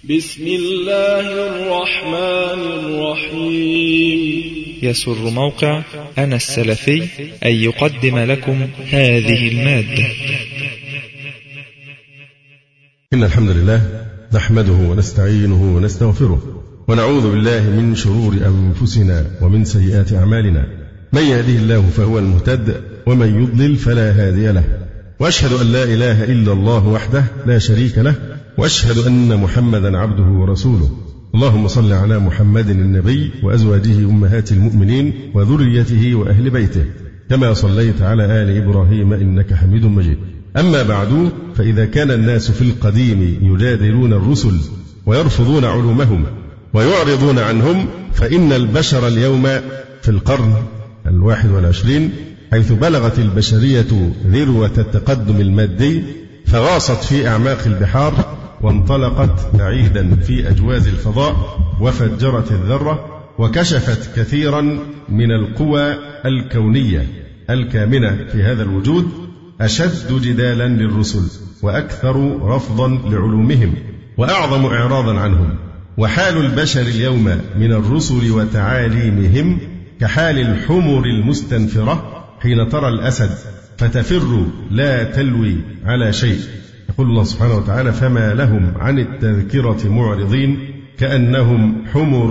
بسم الله الرحمن الرحيم. يسر موقع أنا السلفي أن يقدم لكم هذه المادة. إن الحمد لله نحمده ونستعينه ونستغفره ونعوذ بالله من شرور أنفسنا ومن سيئات أعمالنا. من يهده الله فهو المهتد ومن يضلل فلا هادي له، وأشهد أن لا إله إلا الله وحده لا شريك له، وأشهد أن محمدا عبده ورسوله. اللهم صل على محمد النبي وأزواجه أمهات المؤمنين وذريته وأهل بيته كما صليت على آل إبراهيم إنك حميد مجيد. أما بعد، فإذا كان الناس في القديم يجادلون الرسل ويرفضون علومهم ويعرضون عنهم، فإن البشر اليوم في القرن 21 حيث بلغت البشرية ذروة التقدم المادي فغاصت في أعماق البحار وانطلقت بعيدا في أجواز الفضاء وفجرت الذرة وكشفت كثيرا من القوى الكونية الكامنة في هذا الوجود، أشد جدالا للرسل وأكثر رفضا لعلومهم وأعظم إعراضا عنهم. وحال البشر اليوم من الرسل وتعاليمهم كحال الحمر المستنفرة حين ترى الأسد فتفر لا تلوي على شيء. يقول الله سبحانه وتعالى: فما لهم عن التذكرة معرضين كأنهم حمر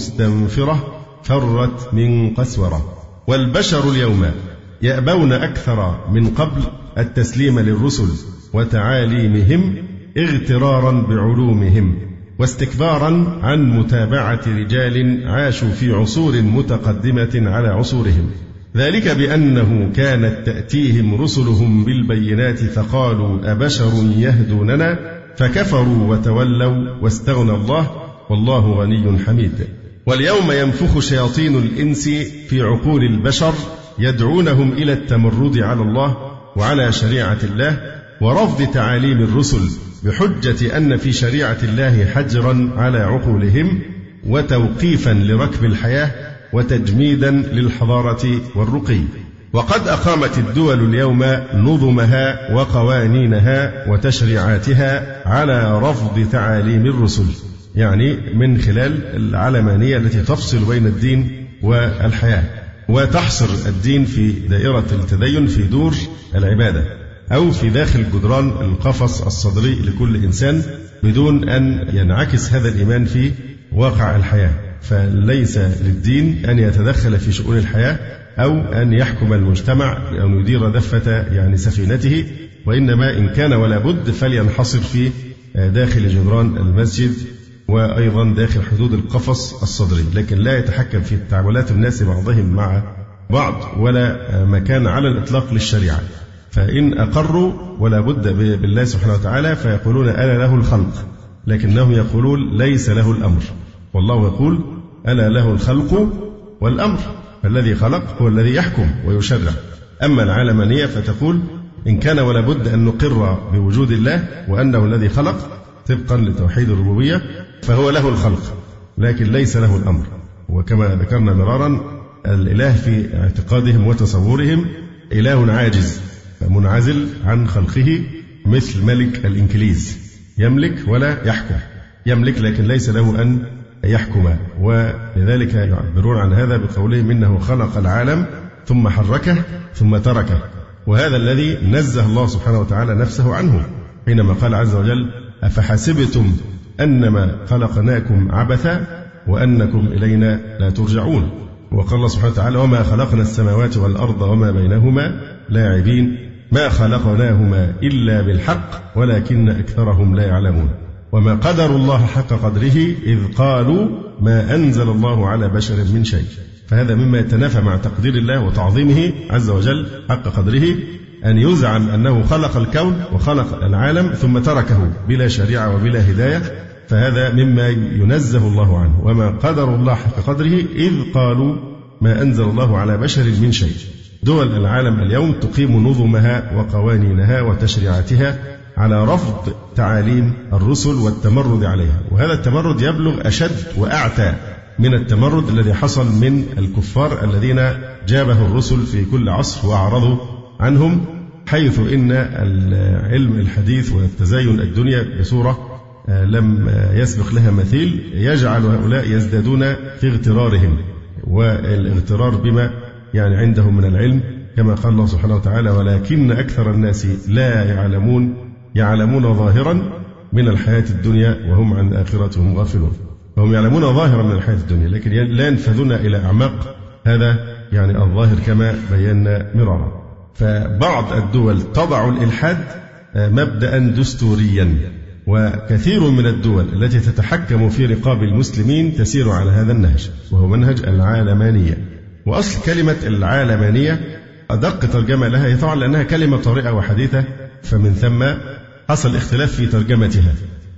مستنفرة فرت من قسورة. والبشر اليوم يأبون أكثر من قبل التسليم للرسل وتعاليمهم اغترارا بعلومهم واستكبارا عن متابعة رجال عاشوا في عصور متقدمة على عصورهم، ذلك بأنه كانت تأتيهم رسلهم بالبينات فقالوا أبشر يهدوننا فكفروا وتولوا واستغنى الله والله غني حميد. واليوم ينفخ شياطين الإنس في عقول البشر يدعونهم إلى التمرد على الله وعلى شريعة الله ورفض تعاليم الرسل بحجة أن في شريعة الله حجرا على عقولهم وتوقيفا لركب الحياة وتجميدا للحضارة والرقي. وقد أقامت الدول اليوم نظمها وقوانينها وتشريعاتها على رفض تعاليم الرسل، يعني من خلال العلمانية التي تفصل بين الدين والحياة وتحصر الدين في دائرة التدين في دور العبادة أو في داخل جدران القفص الصدري لكل إنسان بدون أن ينعكس هذا الإيمان في واقع الحياة. فليس للدين أن يتدخل في شؤون الحياة أو أن يحكم المجتمع أو يدير دفة سفينته، وإنما إن كان ولا بد فلينحصر في داخل جدران المسجد وأيضا داخل حدود القفص الصدري، لكن لا يتحكم في تعاملات الناس بعضهم مع بعض ولا مكان على الإطلاق للشريعة. فإن أقروا ولا بد بالله سبحانه وتعالى فيقولون ألا له الخلق، لكنهم يقولون ليس له الأمر، والله يقول ألا له الخلق والأمر، فالذي خلق هو الذي يحكم ويشرع. أما العلمانية فتقول إن كان ولا بد أن نقر بوجود الله وأنه الذي خلق طبقا لتوحيد الربوبية فهو له الخلق لكن ليس له الأمر. وكما ذكرنا مرارا الإله في اعتقادهم وتصورهم إله عاجز منعزل عن خلقه مثل ملك الإنكليز، يملك ولا يحكم، يملك لكن ليس له أن يحكم. ولذلك يعبرون عن هذا بقولهم إنه خلق العالم ثم حركه ثم تركه، وهذا الذي نزه الله سبحانه وتعالى نفسه عنه حينما قال عز وجل أفحسبتم أنما خلقناكم عبثا وأنكم إلينا لا ترجعون. وقال الله سبحانه وتعالى وما خلقنا السماوات والأرض وما بينهما لاعبين ما خلقناهما إلا بالحق ولكن أكثرهم لا يعلمون. وما قدروا الله حق قدره إذ قالوا ما أنزل الله على بشر من شيء. فهذا مما يتنافى مع تقدير الله وتعظيمه عز وجل حق قدره أن يزعم أنه خلق الكون وخلق العالم ثم تركه بلا شريعة وبلا هداية، فهذا مما ينزه الله عنه. وما قدر الله حق قدره إذ قالوا ما أنزل الله على بشر من شيء. دول العالم اليوم تقيم نظمها وقوانينها وتشريعاتها على رفض تعاليم الرسل والتمرد عليها، وهذا التمرد يبلغ أشد وأعتى من التمرد الذي حصل من الكفار الذين جابه الرسل في كل عصر وأعرضوا عنهم، حيث إن العلم الحديث والتزاين الدنيا بصورة لم يسبق لها مثيل يجعل هؤلاء يزدادون في اغترارهم، والاغترار بما يعني عندهم من العلم، كما قال الله سبحانه وتعالى: ولكن أكثر الناس لا يعلمون ظاهرا من الحياة الدنيا وهم عن الآخرة هم غافلون. فهم يعلمون ظاهرا من الحياة الدنيا لكن لا ينفذون إلى أعماق هذا يعني الظاهر كما بينا مرارا. فبعض الدول تضع الإلحاد مبدأ دستوريا، وكثير من الدول التي تتحكم في رقاب المسلمين تسير على هذا النهج، وهو منهج العالمانية. وأصل كلمة العالمانية أدق ترجمة لها هي طبعا لأنها كلمة طارئة وحديثة، فمن ثم حصل اختلاف في ترجمتها.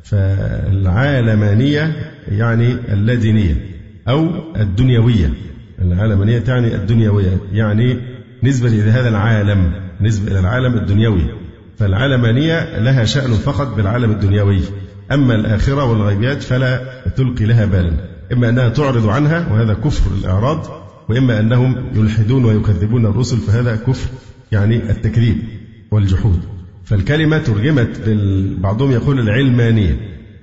فالعالمانية يعني اللادينية أو الدنيوية. العالمانية تعني الدنيوية، يعني نسبة إلى هذا العالم، نسبة إلى العالم الدنيوي. فالعالمانية لها شأن فقط بالعالم الدنيوي، أما الآخرة والغيبيات فلا تلقي لها بالا، إما أنها تعرض عنها وهذا كفر الإعراض، وإما أنهم يلحدون ويكذبون الرسل فهذا كفر يعني التكذيب والجحود. فالكلمة ترجمت بعضهم يقول العلمانية،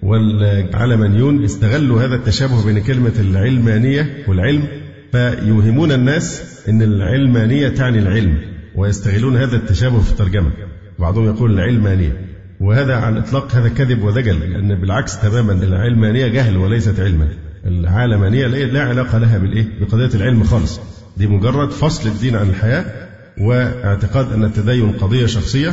والعلمانيون استغلوا هذا التشابه بين كلمة العلمانية والعلم فيوهمون الناس أن العلمانية تعني العلم، ويستغلون هذا التشابه في الترجمة. بعضهم يقول العلمانية، وهذا على الإطلاق هذا كذب ودجل، لأن بالعكس تماما العلمانية جهل وليست علما. العالمانية لا علاقة لها بقضية العلم خالص، دي مجرد فصل الدين عن الحياة، واعتقاد أن التدين قضية شخصية،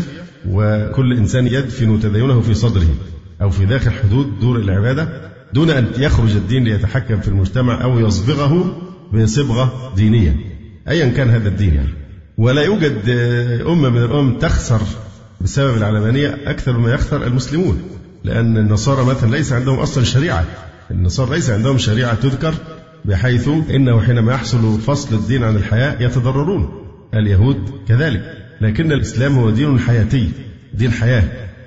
وكل إنسان يدفن تدينه في صدره أو في داخل حدود دور العبادة دون أن يخرج الدين ليتحكم في المجتمع أو يصبغه بصبغة دينية أيا كان هذا الدين يعني. ولا يوجد أمة من الأمم تخسر بسبب العلمانية أكثر مما يخسر المسلمون، لأن النصارى مثلا ليس عندهم أصلا شريعة، النصارى ليس عندهم شريعة تذكر، بحيث إنه حينما يحصل فصل الدين عن الحياة يتضررون. اليهود كذلك، لكن الإسلام هو دين حياتي، دين حياة،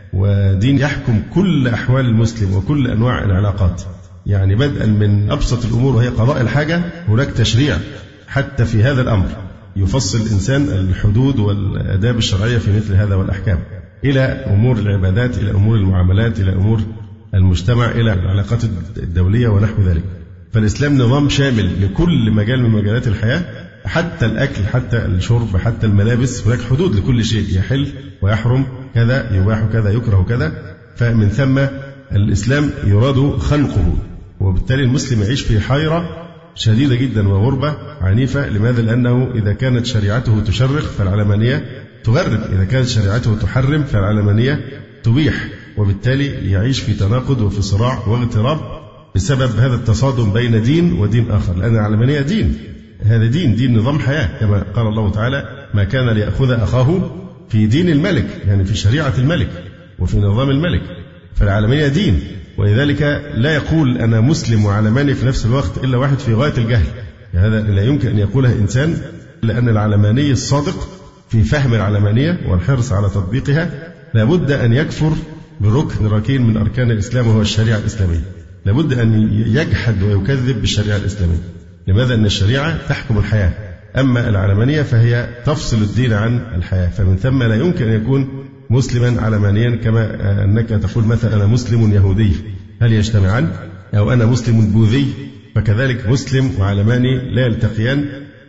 ودين يحكم كل أحوال المسلم وكل أنواع العلاقات، يعني بدءا من أبسط الأمور وهي قضاء الحاجة هناك تشريع حتى في هذا الأمر، يفصل الإنسان الحدود والآداب الشرعية في مثل هذا والأحكام، إلى أمور العبادات، إلى أمور المعاملات، إلى أمور المجتمع، إلى العلاقات الدولية ونحو ذلك. فالإسلام نظام شامل لكل مجال من مجالات الحياة، حتى الأكل، حتى الشرب، حتى الملابس، هناك حدود لكل شيء، يحل ويحرم، كذا يباح كذا يكره كذا. فمن ثم الإسلام يراد خلقه، وبالتالي المسلم يعيش في حيرة شديدة جدا وغربة عنيفة. لماذا؟ لأنه إذا كانت شريعته تشرق فالعلمانية تغرب، إذا كانت شريعته تحرم فالعلمانية تبيح، وبالتالي يعيش في تناقض وفي صراع واغتراب بسبب هذا التصادم بين دين ودين آخر، لأن العلمانية دين، هذا دين نظام حياة، كما قال الله تعالى: ما كان ليأخذ أخاه في دين الملك، يعني في شريعة الملك وفي نظام الملك. فالعلمانية دين، ولذلك لا يقول أنا مسلم وعلماني في نفس الوقت إلا واحد في غاية الجهل، هذا لا يمكن أن يقوله إنسان، لأن العلماني الصادق في فهم العلمانية والحرص على تطبيقها لابد أن يكفر بركن ركين من أركان الإسلام وهو الشريعة الإسلامية، لابد أن يجحد ويكذب بالشريعة الإسلامية. لماذا؟ أن الشريعة تحكم الحياة، أما العلمانية فهي تفصل الدين عن الحياة. فمن ثم لا يمكن أن يكون مسلما علمانيا، كما أنك تقول مثلا أنا مسلم يهودي، هل يجتمعان؟ أو أنا مسلم بوذي، فكذلك مسلم وعلماني لا يلتقيان،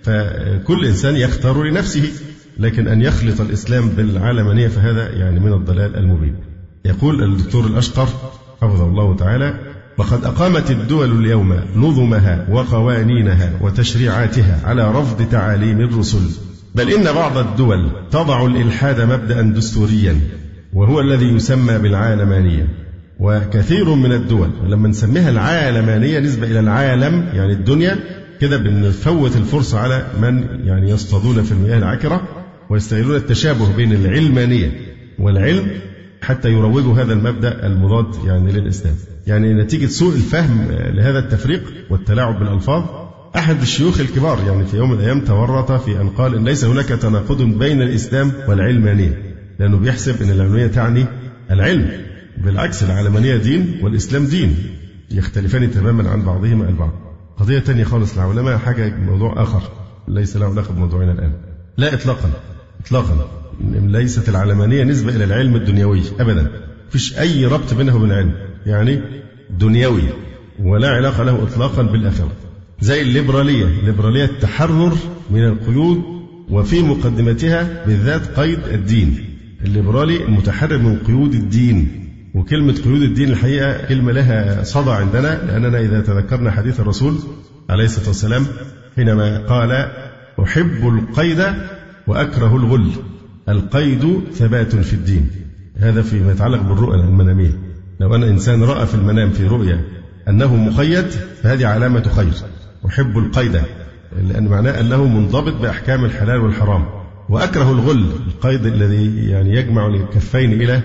فكل إنسان يختار لنفسه، لكن أن يخلط الإسلام بالعلمانية فهذا يعني من الضلال المبين. يقول الدكتور الأشقر حفظه الله تعالى: وقد أقامت الدول اليوم نظمها وقوانينها وتشريعاتها على رفض تعاليم الرسل، بل إن بعض الدول تضع الإلحاد مبدأ دستوريا وهو الذي يسمى بالعالمانية. وكثير من الدول لما نسميها العالمانية نسبة إلى العالم يعني الدنيا، كده بنفوت الفرصة على من يعني يصطادون في المياه العكرة ويستغلون التشابه بين العلمانية والعلم حتى يروجوا هذا المبدأ المضاد يعني للإسلام. يعني نتيجة سوء الفهم لهذا التفريق والتلاعب بالألفاظ، أحد الشيوخ الكبار يعني في يوم من الأيام تورط في أن قال إن ليس هناك تناقض بين الإسلام والعلمانية، لأنه بيحسب أن العلمانية تعني العلم، بالعكس العلمانية دين والإسلام دين، يختلفان تماما عن بعضهما البعض. قضية تانية خالص، العلماء حاجة موضوع آخر ليس له علاقة بموضوعنا الآن، لا إطلاقا ليست العلمانية نسبة إلى العلم الدنيوي أبدا، فيش أي ربط بينه وبين العلم، يعني دنيوي ولا علاقة له إطلاقا بالآخرة. زي الليبرالية التحرر من القيود، وفي مقدمتها بالذات قيد الدين. الليبرالي المتحرر من قيود الدين. وكلمة قيود الدين الحقيقة كلمة لها صدى عندنا، لأننا إذا تذكرنا حديث الرسول عليه الصلاة والسلام حينما قال: أحب القيد وأكره الغل. القيد ثبات في الدين. هذا فيما يتعلق بالرؤى المنامية. لو أن إنسان رأى في المنام في رؤيا أنه مقيد فهذه علامة خير. أحب القيد لأن معناه أنه منضبط بأحكام الحلال والحرام. وأكره الغل، القيد الذي يعني يجمع الكفين إلى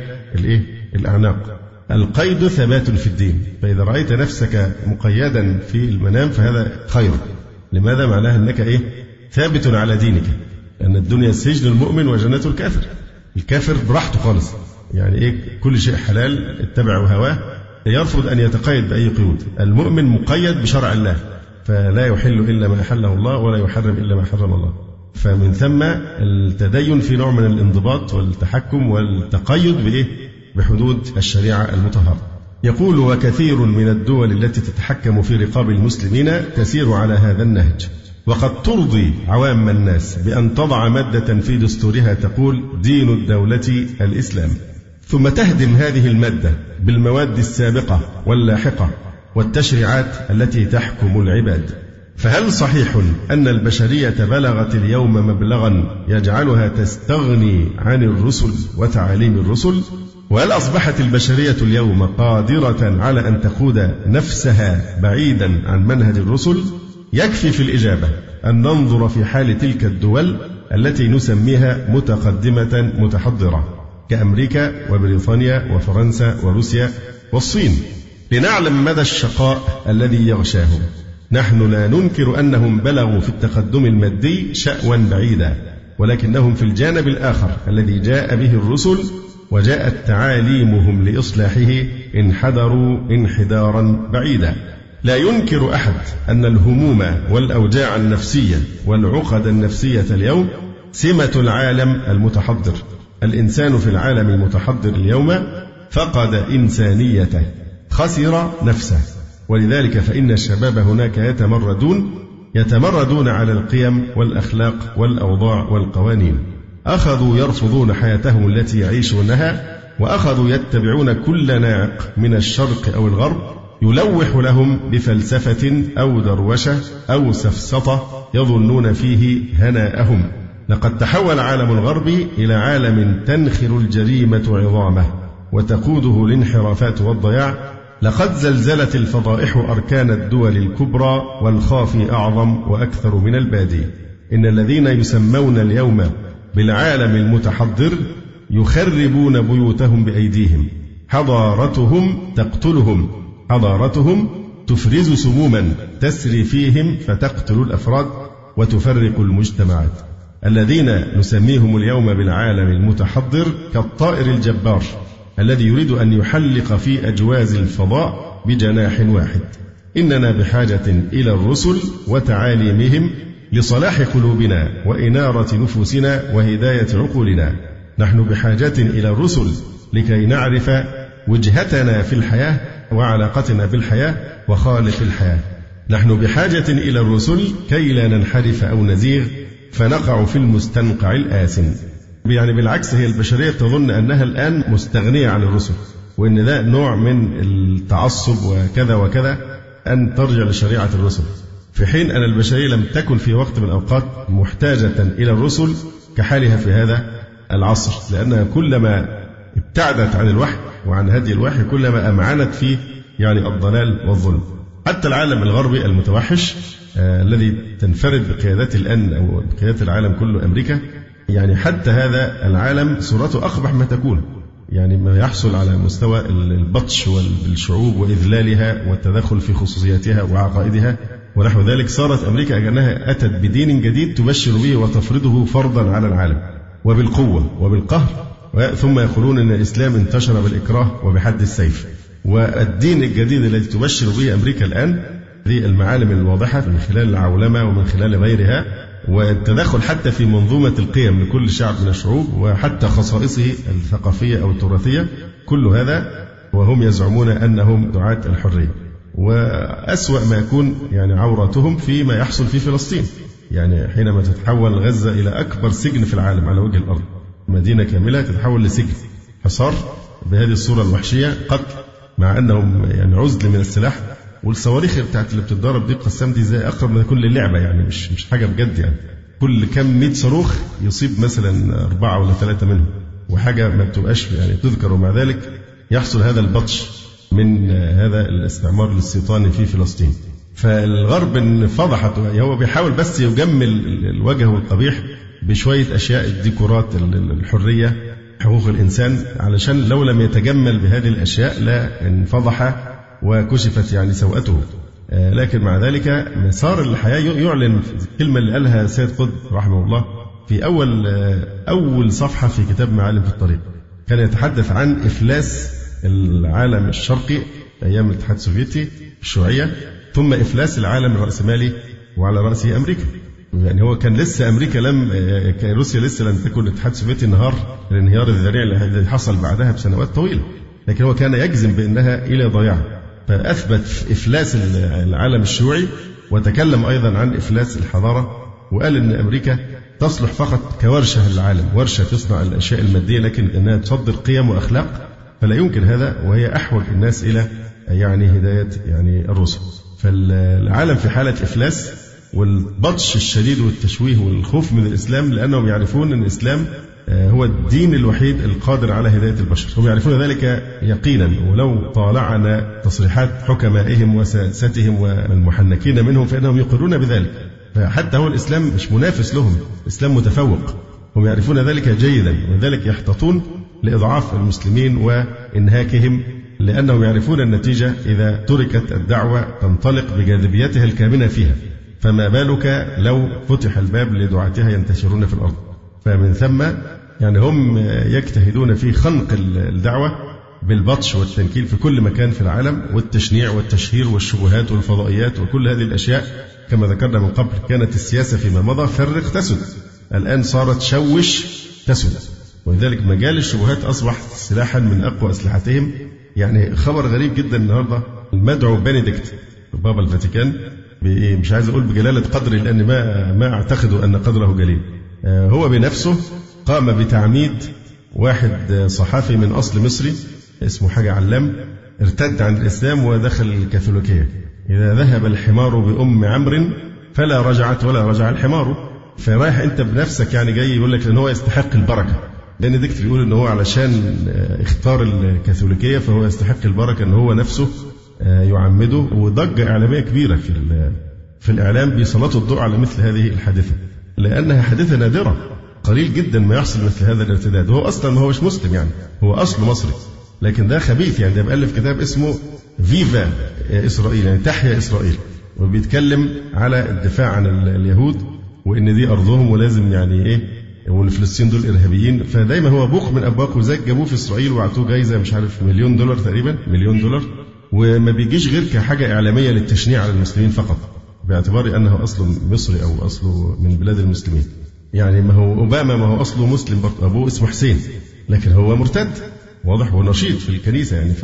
الأعناق. القيد ثبات في الدين. فإذا رأيت نفسك مقيدا في المنام فهذا خير. لماذا؟ معناه أنك ثابت على دينك، لأن الدنيا سجن المؤمن وجنة الكافر. الكافر براحته خالص، يعني كل شيء حلال، اتبع هواه، يرفض أن يتقيد بأي قيود. المؤمن مقيد بشرع الله، فلا يحل إلا ما أحله الله ولا يحرم إلا ما حرم الله. فمن ثم التدين في نوع من الانضباط والتحكم والتقيد بحدود الشريعة المطهرة. يقول: وكثير من الدول التي تتحكم في رقاب المسلمين تسير على هذا النهج، وقد ترضي عوام الناس بأن تضع مادة في دستورها تقول: دين الدولة الإسلام، ثم تهدم هذه المادة بالمواد السابقة واللاحقة والتشريعات التي تحكم العباد. فهل صحيح أن البشرية بلغت اليوم مبلغا يجعلها تستغني عن الرسل وتعاليم الرسل؟ وهل أصبحت البشرية اليوم قادرة على أن تقود نفسها بعيدا عن منهج الرسل؟ يكفي في الإجابة أن ننظر في حال تلك الدول التي نسميها متقدمة متحضرة كأمريكا وبريطانيا وفرنسا وروسيا والصين لنعلم مدى الشقاء الذي يغشاهم. نحن لا ننكر أنهم بلغوا في التقدم المادي شأوا بعيدا، ولكنهم في الجانب الآخر الذي جاء به الرسل وجاءت تعاليمهم لإصلاحه انحدروا انحدارا بعيدا. لا ينكر أحد أن الهموم والأوجاع النفسية والعقد النفسية اليوم سمة العالم المتحضر. الإنسان في العالم المتحضر اليوم فقد إنسانيته، خسر نفسه. ولذلك فإن الشباب هناك يتمردون على القيم والأخلاق والأوضاع والقوانين. أخذوا يرفضون حياتهم التي يعيشونها، وأخذوا يتبعون كل ناعق من الشرق أو الغرب يلوح لهم بفلسفة أو دروشة أو سفسطة يظنون فيه هناءهم. لقد تحول عالم الغرب إلى عالم تنخر الجريمة عظامه وتقوده الانحرافات والضياع. لقد زلزلت الفضائح أركان الدول الكبرى، والخافي أعظم وأكثر من البادي. إن الذين يسمون اليوم بالعالم المتحضر يخربون بيوتهم بأيديهم. حضارتهم تقتلهم، حضارتهم تفرز سموما تسري فيهم فتقتل الأفراد وتفرق المجتمعات. الذين نسميهم اليوم بالعالم المتحضر كالطائر الجبار الذي يريد أن يحلق في أجواز الفضاء بجناح واحد. إننا بحاجة إلى الرسل وتعاليمهم لصلاح قلوبنا وإنارة نفوسنا وهداية عقولنا. نحن بحاجة إلى الرسل لكي نعرف وجهتنا في الحياة وعلاقتنا بالحياة وخالق الحياة. نحن بحاجة إلى الرسل كي لا ننحرف أو نزيغ فنقع في المستنقع الآثم. يعني بالعكس، هي البشرية تظن أنها الآن مستغنية عن الرسل، وأن ده نوع من التعصب وكذا وكذا أن ترجع لشريعة الرسل، في حين أن البشرية لم تكن في وقت من الأوقات محتاجة إلى الرسل كحالها في هذا العصر، لأنها كلما ابتعدت عن الوحي وعن هدي الوحي كلما أمعنت في الضلال والظلم. حتى العالم الغربي المتوحش الذي تنفرد بقيادته الآن أو بقيادة العالم كله أمريكا، حتى هذا العالم صورته أقبح ما تكون. ما يحصل على مستوى البطش والشعوب وإذلالها والتدخل في خصوصياتها وعقائدها ونحو ذلك. صارت أمريكا كأنها أتت بدين جديد تبشر به وتفرضه فرضا على العالم وبالقوة وبالقهر، ثم يقولون أن الإسلام انتشر بالإكراه وبحد السيف. والدين الجديد الذي تبشر به أمريكا الآن هذه المعالم الواضحة من خلال العولمة ومن خلال غيرها، والتدخل حتى في منظومة القيم لكل شعب من الشعوب وحتى خصائصه الثقافية أو التراثية، كل هذا وهم يزعمون أنهم دعاة الحرية. وأسوأ ما يكون يعني عوراتهم فيما يحصل في فلسطين، يعني حينما تتحول غزة إلى أكبر سجن في العالم على وجه الأرض، مدينة كاملة تتحول لسجن، حصار بهذه الصورة الوحشية، قتل مع أنهم يعني عزل من السلاح، والصواريخ بتاعت اللي بتتضرب دي قسام دي زي أقرب من كل لعبة، يعني مش حاجة بجد، يعني كل كم 100 صاروخ يصيب مثلا 4 ولا 3 منهم، وحاجة ما بتبقاش يعني تذكر. ومع ذلك يحصل هذا البطش من هذا الاستعمار الاستيطاني في فلسطين. فالغرب انفضحت، هو بيحاول بس يجمل الوجه القبيح بشوية أشياء، الديكورات، الحرية، حقوق الإنسان، علشان لو لم يتجمل بهذه الأشياء لا انفضح وكشفت يعني سوءته. لكن مع ذلك مسار الحياة يعلن. الكلمة اللي قالها سيد قطب رحمه الله في أول صفحة في كتاب معالم في الطريق، كان يتحدث عن إفلاس العالم الشرقي أيام الاتحاد السوفيتي الشيوعية، ثم إفلاس العالم الرأسمالي وعلى رأسه أمريكا. يعني هو كان لسه أمريكا كان روسيا لسه لم تكن الاتحاد السوفيتي الانهيار الذريع اللي حصل بعدها بسنوات طويلة، لكن هو كان يجزم بأنها إلى ضياع، فأثبت إفلاس العالم الشيوعي، وتكلم أيضا عن إفلاس الحضارة، وقال إن أمريكا تصلح فقط كورشة للعالم، ورشة تصنع الأشياء المادية، لكن إنها تصدر قيم وأخلاق فلا يمكن هذا، وهي أحوج الناس إلى يعني هداية يعني الرسل. فالعالم في حالة إفلاس، والبطش الشديد والتشويه والخوف من الإسلام، لأنهم يعرفون أن الإسلام هو الدين الوحيد القادر على هداية البشر، هم يعرفون ذلك يقينا. ولو طالعنا تصريحات حكمائهم وساستهم والمحنكين منهم فإنهم يقرون بذلك. فحتى هو الإسلام مش منافس لهم، الإسلام متفوق، هم يعرفون ذلك جيدا، ولذلك يحتطون لإضعاف المسلمين وإنهاكهم، لأنهم يعرفون النتيجة إذا تركت الدعوة تنطلق بجاذبيتها الكامنة فيها، فما بالك لو فتح الباب لدعاتها ينتشرون في الأرض. فمن ثم يعني هم يجتهدون في خنق الدعوة بالبطش والتنكيل في كل مكان في العالم، والتشنيع والتشهير والشبهات والفضائيات وكل هذه الأشياء. كما ذكرنا من قبل كانت السياسة فيما مضى فرق تسد، الآن صارت شوش تسد، ولذلك مجال الشبهات أصبح سلاحا من أقوى أسلحتهم. يعني خبر غريب جدا النهاردة، المدعو بنديكت بابا الفاتيكان، مش عايز أقول بجلالة قدره لأن ما أعتقد أن قدره جليل، هو بنفسه قام بتعميد واحد صحافي من أصل مصري اسمه حاجة علام، ارتد عن الإسلام ودخل الكاثوليكية. إذا ذهب الحمار بأم عمرو فلا رجعت ولا رجع الحمار. فرايح أنت بنفسك يعني جاي يقول لك أن هو يستحق البركة. بنديكت بيقول أنه هو علشان اختار الكاثوليكية فهو يستحق البركة، أنه هو نفسه يعمده. وضجة إعلامية كبيرة في الإعلام بيسلطوا الضوء على مثل هذه الحادثة، لأنها حادثة نادرة، قليل جدا ما يحصل مثل هذا الارتداد. هو أصلا ما هوش مسلم، يعني هو أصله مصري، لكن ده خبيث. يعني ده بألف كتاب اسمه فيفا إسرائيل، يعني تحيا إسرائيل، وبيتكلم على الدفاع عن اليهود وإن دي أرضهم ولازم يعني إيه، وإن فلسطين دول إرهابيين. فدايما هو بوق من أبواق، وزيك جابوه في إسرائيل وعطوه جايزة مش عارف $1,000,000 تقريبا، $1,000,000، وما بيجيش غير كحاجة إعلامية للتشنيع على المسلمين فقط، باعتبار أنه أصله مصري أو أصله من بلاد المسلمين. يعني ما هو أوباما ما هو أصله مسلم برضه، أبوه اسمه حسين، لكن هو مرتد واضح ونشيط في الكنيسة. يعني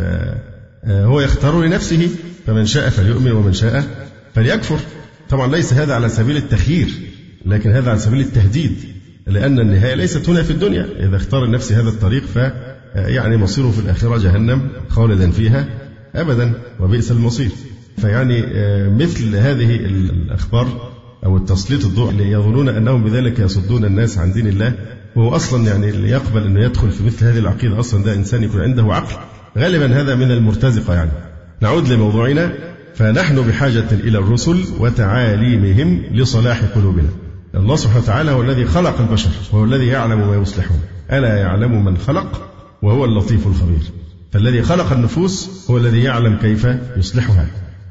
فهو يختار لنفسه، فمن شاء فليؤمن ومن شاء فليكفر. طبعا ليس هذا على سبيل التخيير، لكن هذا على سبيل التهديد، لأن النهاية ليست هنا في الدنيا. إذا اختار لنفسه هذا الطريق يعني مصيره في الآخرة جهنم خالدا فيها أبدا وبئس المصير. فيعني مثل هذه الأخبار أو التسليط الضوء اللي يظنون أنهم بذلك يصدون الناس عن دين الله، وهو أصلا يعني اللي يقبل أنه يدخل في مثل هذه العقيدة أصلا ده إنسان يكون عنده عقل، غالبا هذا من المرتزقة. يعني نعود لموضوعنا، فنحن بحاجة إلى الرسل وتعاليمهم لصلاح قلوبنا. الله سبحانه وتعالى هو الذي خلق البشر، وهو الذي يعلم ما يصلحهم، ألا يعلم من خلق وهو اللطيف الخبير. فالذي خلق النفوس هو الذي يعلم كيف يصلحها،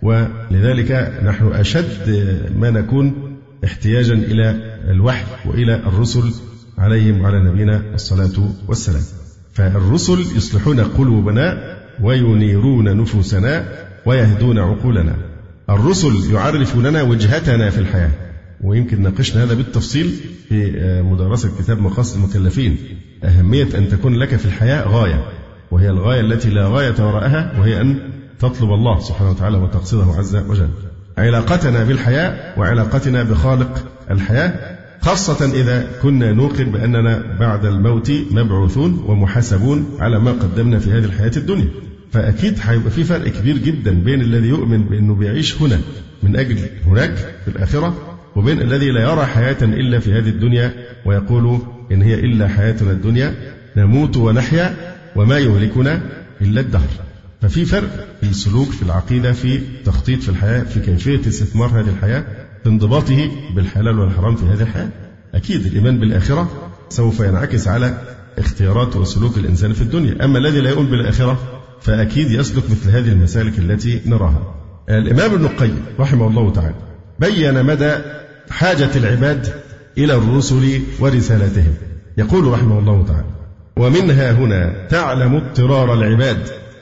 ولذلك نحن أشد ما نكون احتياجا إلى الوحي وإلى الرسل عليهم وعلى نبينا الصلاة والسلام. فالرسل يصلحون قلوبنا وينيرون نفوسنا ويهدون عقولنا. الرسل يعرفون لنا وجهتنا في الحياة، ويمكن ناقشنا هذا بالتفصيل في مدارسة كتاب مقاصد المكلفين. أهمية أن تكون لك في الحياة غاية، وهي الغاية التي لا غاية وراءها، وهي أن تطلب الله سبحانه وتعالى وتقصده عز وجل. علاقتنا بالحياة وعلاقتنا بخالق الحياة، خاصة إذا كنا نوقن بأننا بعد الموت مبعوثون ومحاسبون على ما قدمنا في هذه الحياة الدنيا. فأكيد هيبقى في فرق كبير جدا بين الذي يؤمن بأنه بيعيش هنا من أجل هناك في الآخرة، وبين الذي لا يرى حياة إلا في هذه الدنيا ويقول إن هي إلا حياتنا الدنيا نموت ونحيا وما يهلكنا إلا الدهر. ففي فرق في السلوك، في العقيدة، في تخطيط في الحياة، في كيفية استثمار هذه الحياة، في انضباطه بالحلال والحرام في هذه الحياة. أكيد الإيمان بالآخرة سوف ينعكس على اختيارات وسلوك الإنسان في الدنيا. أما الذي لا يؤمن بالآخرة فأكيد يسلك مثل هذه المسالك التي نراها. الإمام ابن القيم رحمه الله تعالى بين مدى حاجة العباد إلى الرسل ورسالتهم. يقول رحمه الله تعالى: ومنها هنا تعلم اضطرار العباد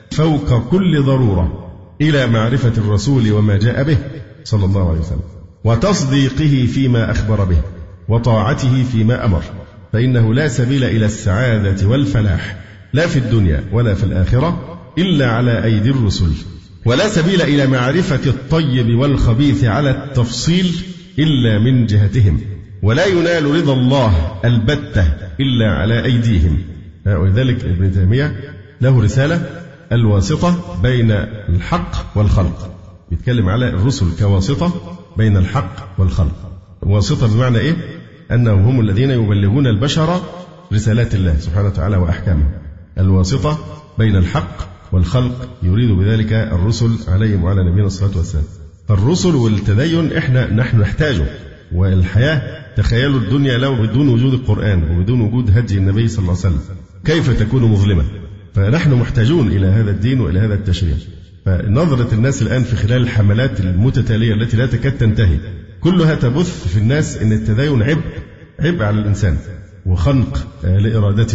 فوق كل ضرورة إلى معرفة الرسول وما جاء به صلى الله عليه وسلم، وتصديقه فيما أخبر به، وطاعته فيما أمر، فإنه لا سبيل إلى السعادة والفلاح لا في الدنيا ولا في الآخرة إلا على أيدي الرسل، ولا سبيل إلى معرفة الطيب والخبيث على التفصيل إلا من جهتهم، ولا ينال رضا الله البتة إلا على أيديهم. ولذلك ابن تيمية له رسالة الواسطة بين الحق والخلق، بيتكلم على الرسل كواسطة بين الحق والخلق. واسطة بمعنى إيه؟ أنهم هم الذين يبلغون البشر رسالات الله سبحانه وتعالى وأحكامه. الواسطة بين الحق والخلق يريد بذلك الرسل عليهم وعلى نبينا الصلاة والسلام. فالرسل والتدين نحن نحتاجه. والحياة، تخيلوا الدنيا لو بدون وجود القرآن وبدون وجود هدي النبي صلى الله عليه وسلم كيف تكون مظلمة. فنحن محتاجون إلى هذا الدين وإلى هذا التشريع. فنظرة الناس الآن في خلال الحملات المتتالية التي لا تكاد تنتهي كلها تبث في الناس أن التدين عبء على الإنسان وخنق لإرادته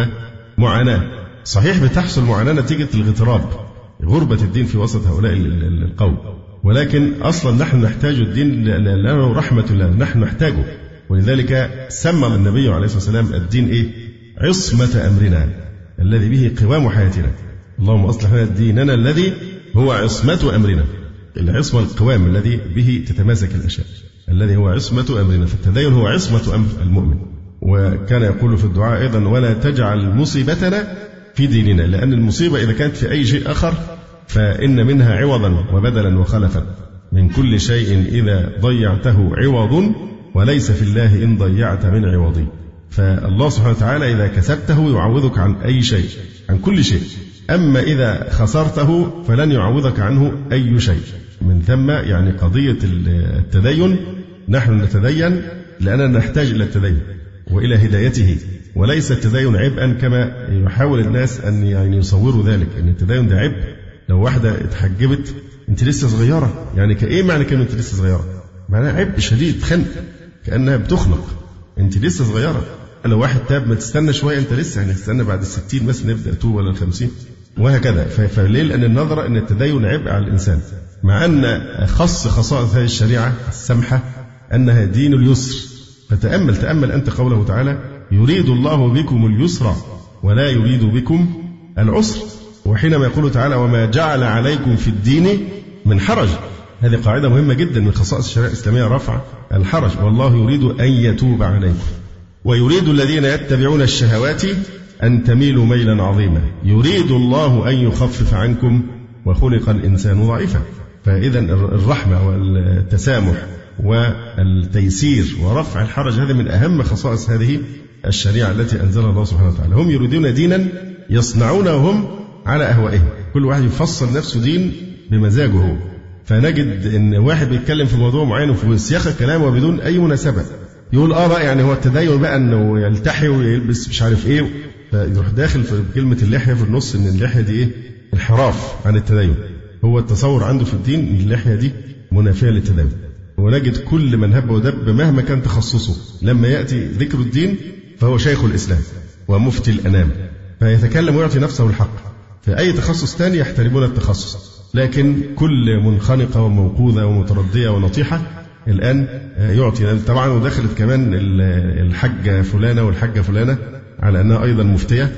ومعاناة. صحيح بتحصل معاناة نتيجة الاغتراب، غربة الدين في وسط هؤلاء القوم، ولكن أصلا نحن نحتاج الدين لأنه رحمة الله، نحن نحتاجه. ولذلك سمى النبي عليه الصلاة والسلام الدين إيه؟ عصمة أمرنا الذي به قوام حياتنا. اللهم أصلح لنا ديننا الذي هو عصمة أمرنا. العصمة القوام الذي به تتماسك الأشياء، الذي هو عصمة أمرنا. فالتدين هو عصمة أمر المؤمن. وكان يقول في الدعاء أيضا: ولا تجعل مصيبتنا في ديننا، لأن المصيبة إذا كانت في أي شيء آخر فإن منها عوضا وبدلا وخلفا. من كل شيء إذا ضيعته عوض وليس في الله إن ضيعت من عوضي. فالله سبحانه وتعالى إذا كسبته يعوضك عن أي شيء، عن كل شيء. أما إذا خسرته فلن يعوضك عنه أي شيء. من ثم يعني قضية التدين، نحن نتدين لأننا نحتاج إلى التدين وإلى هدايته، وليس التدين عبئا كما يحاول الناس أن يعني يصوروا ذلك، أن التدين ده عبء. لو واحدة اتحجبت أنت لسه صغيرة، يعني كإيه معنى كأنه أنت لسه صغيرة؟ معناها عبء شديد، خنق، كأنها بتخنق، أنت لسه صغيرة. لو واحد تاب ما تستنى شوية، أنت لسه يعني تستنى بعد 60 مثلا نبدأ توب ولا 50 وهكذا. فليه؟ لأن النظرة أن التدين عبء على الإنسان، مع أن خصائص هذه الشريعة السمحة أنها دين اليسر. فتأمل أنت قوله تعالى: يريد الله بكم اليسر ولا يريد بكم العسر. وحينما يقول تعالى: وما جعل عليكم في الدين من حرج، هذه قاعدة مهمة جدا من خصائص الشريعة الإسلامية، رفع الحرج. والله يريد أن يتوب عليكم ويريد الذين يتبعون الشهوات أن تميلوا ميلا عظيما يريد الله أن يخفف عنكم وخلق الإنسان ضعيفا. فإذا الرحمة والتسامح والتيسير ورفع الحرج هذا من أهم خصائص هذه الشريعة التي أنزلها الله سبحانه وتعالى. هم يريدون دينا يصنعونه هم على أهوائهم، كل واحد يفصل نفسه دين بمزاجه. فنجد أن واحد بيتكلم في موضوع معين وفي سياق الكلام وبدون أي مناسبة يقول بقى يعني هو التدين بقى أنه يلتحي ويلبس مش عارف إيه، فيروح داخل في كلمة اللحية في النص، أن اللحية دي إيه؟ انحراف عن التدين. هو التصور عنده في الدين أن اللحية دي منافية للتدين. ونجد كل من هب ودب مهما كان تخصصه لما يأتي ذكر الدين فهو شيخ الإسلام ومفتي الأنام، فيتكلم ويعطي نفسه الحق. في أي تخصص ثاني يحترمون التخصص، لكن كل منخنقة وموقوذة ومتردية ونطيحة الآن يعطي. طبعا ودخلت كمان الحجة فلانة والحجة فلانة على أنها أيضا مفتية،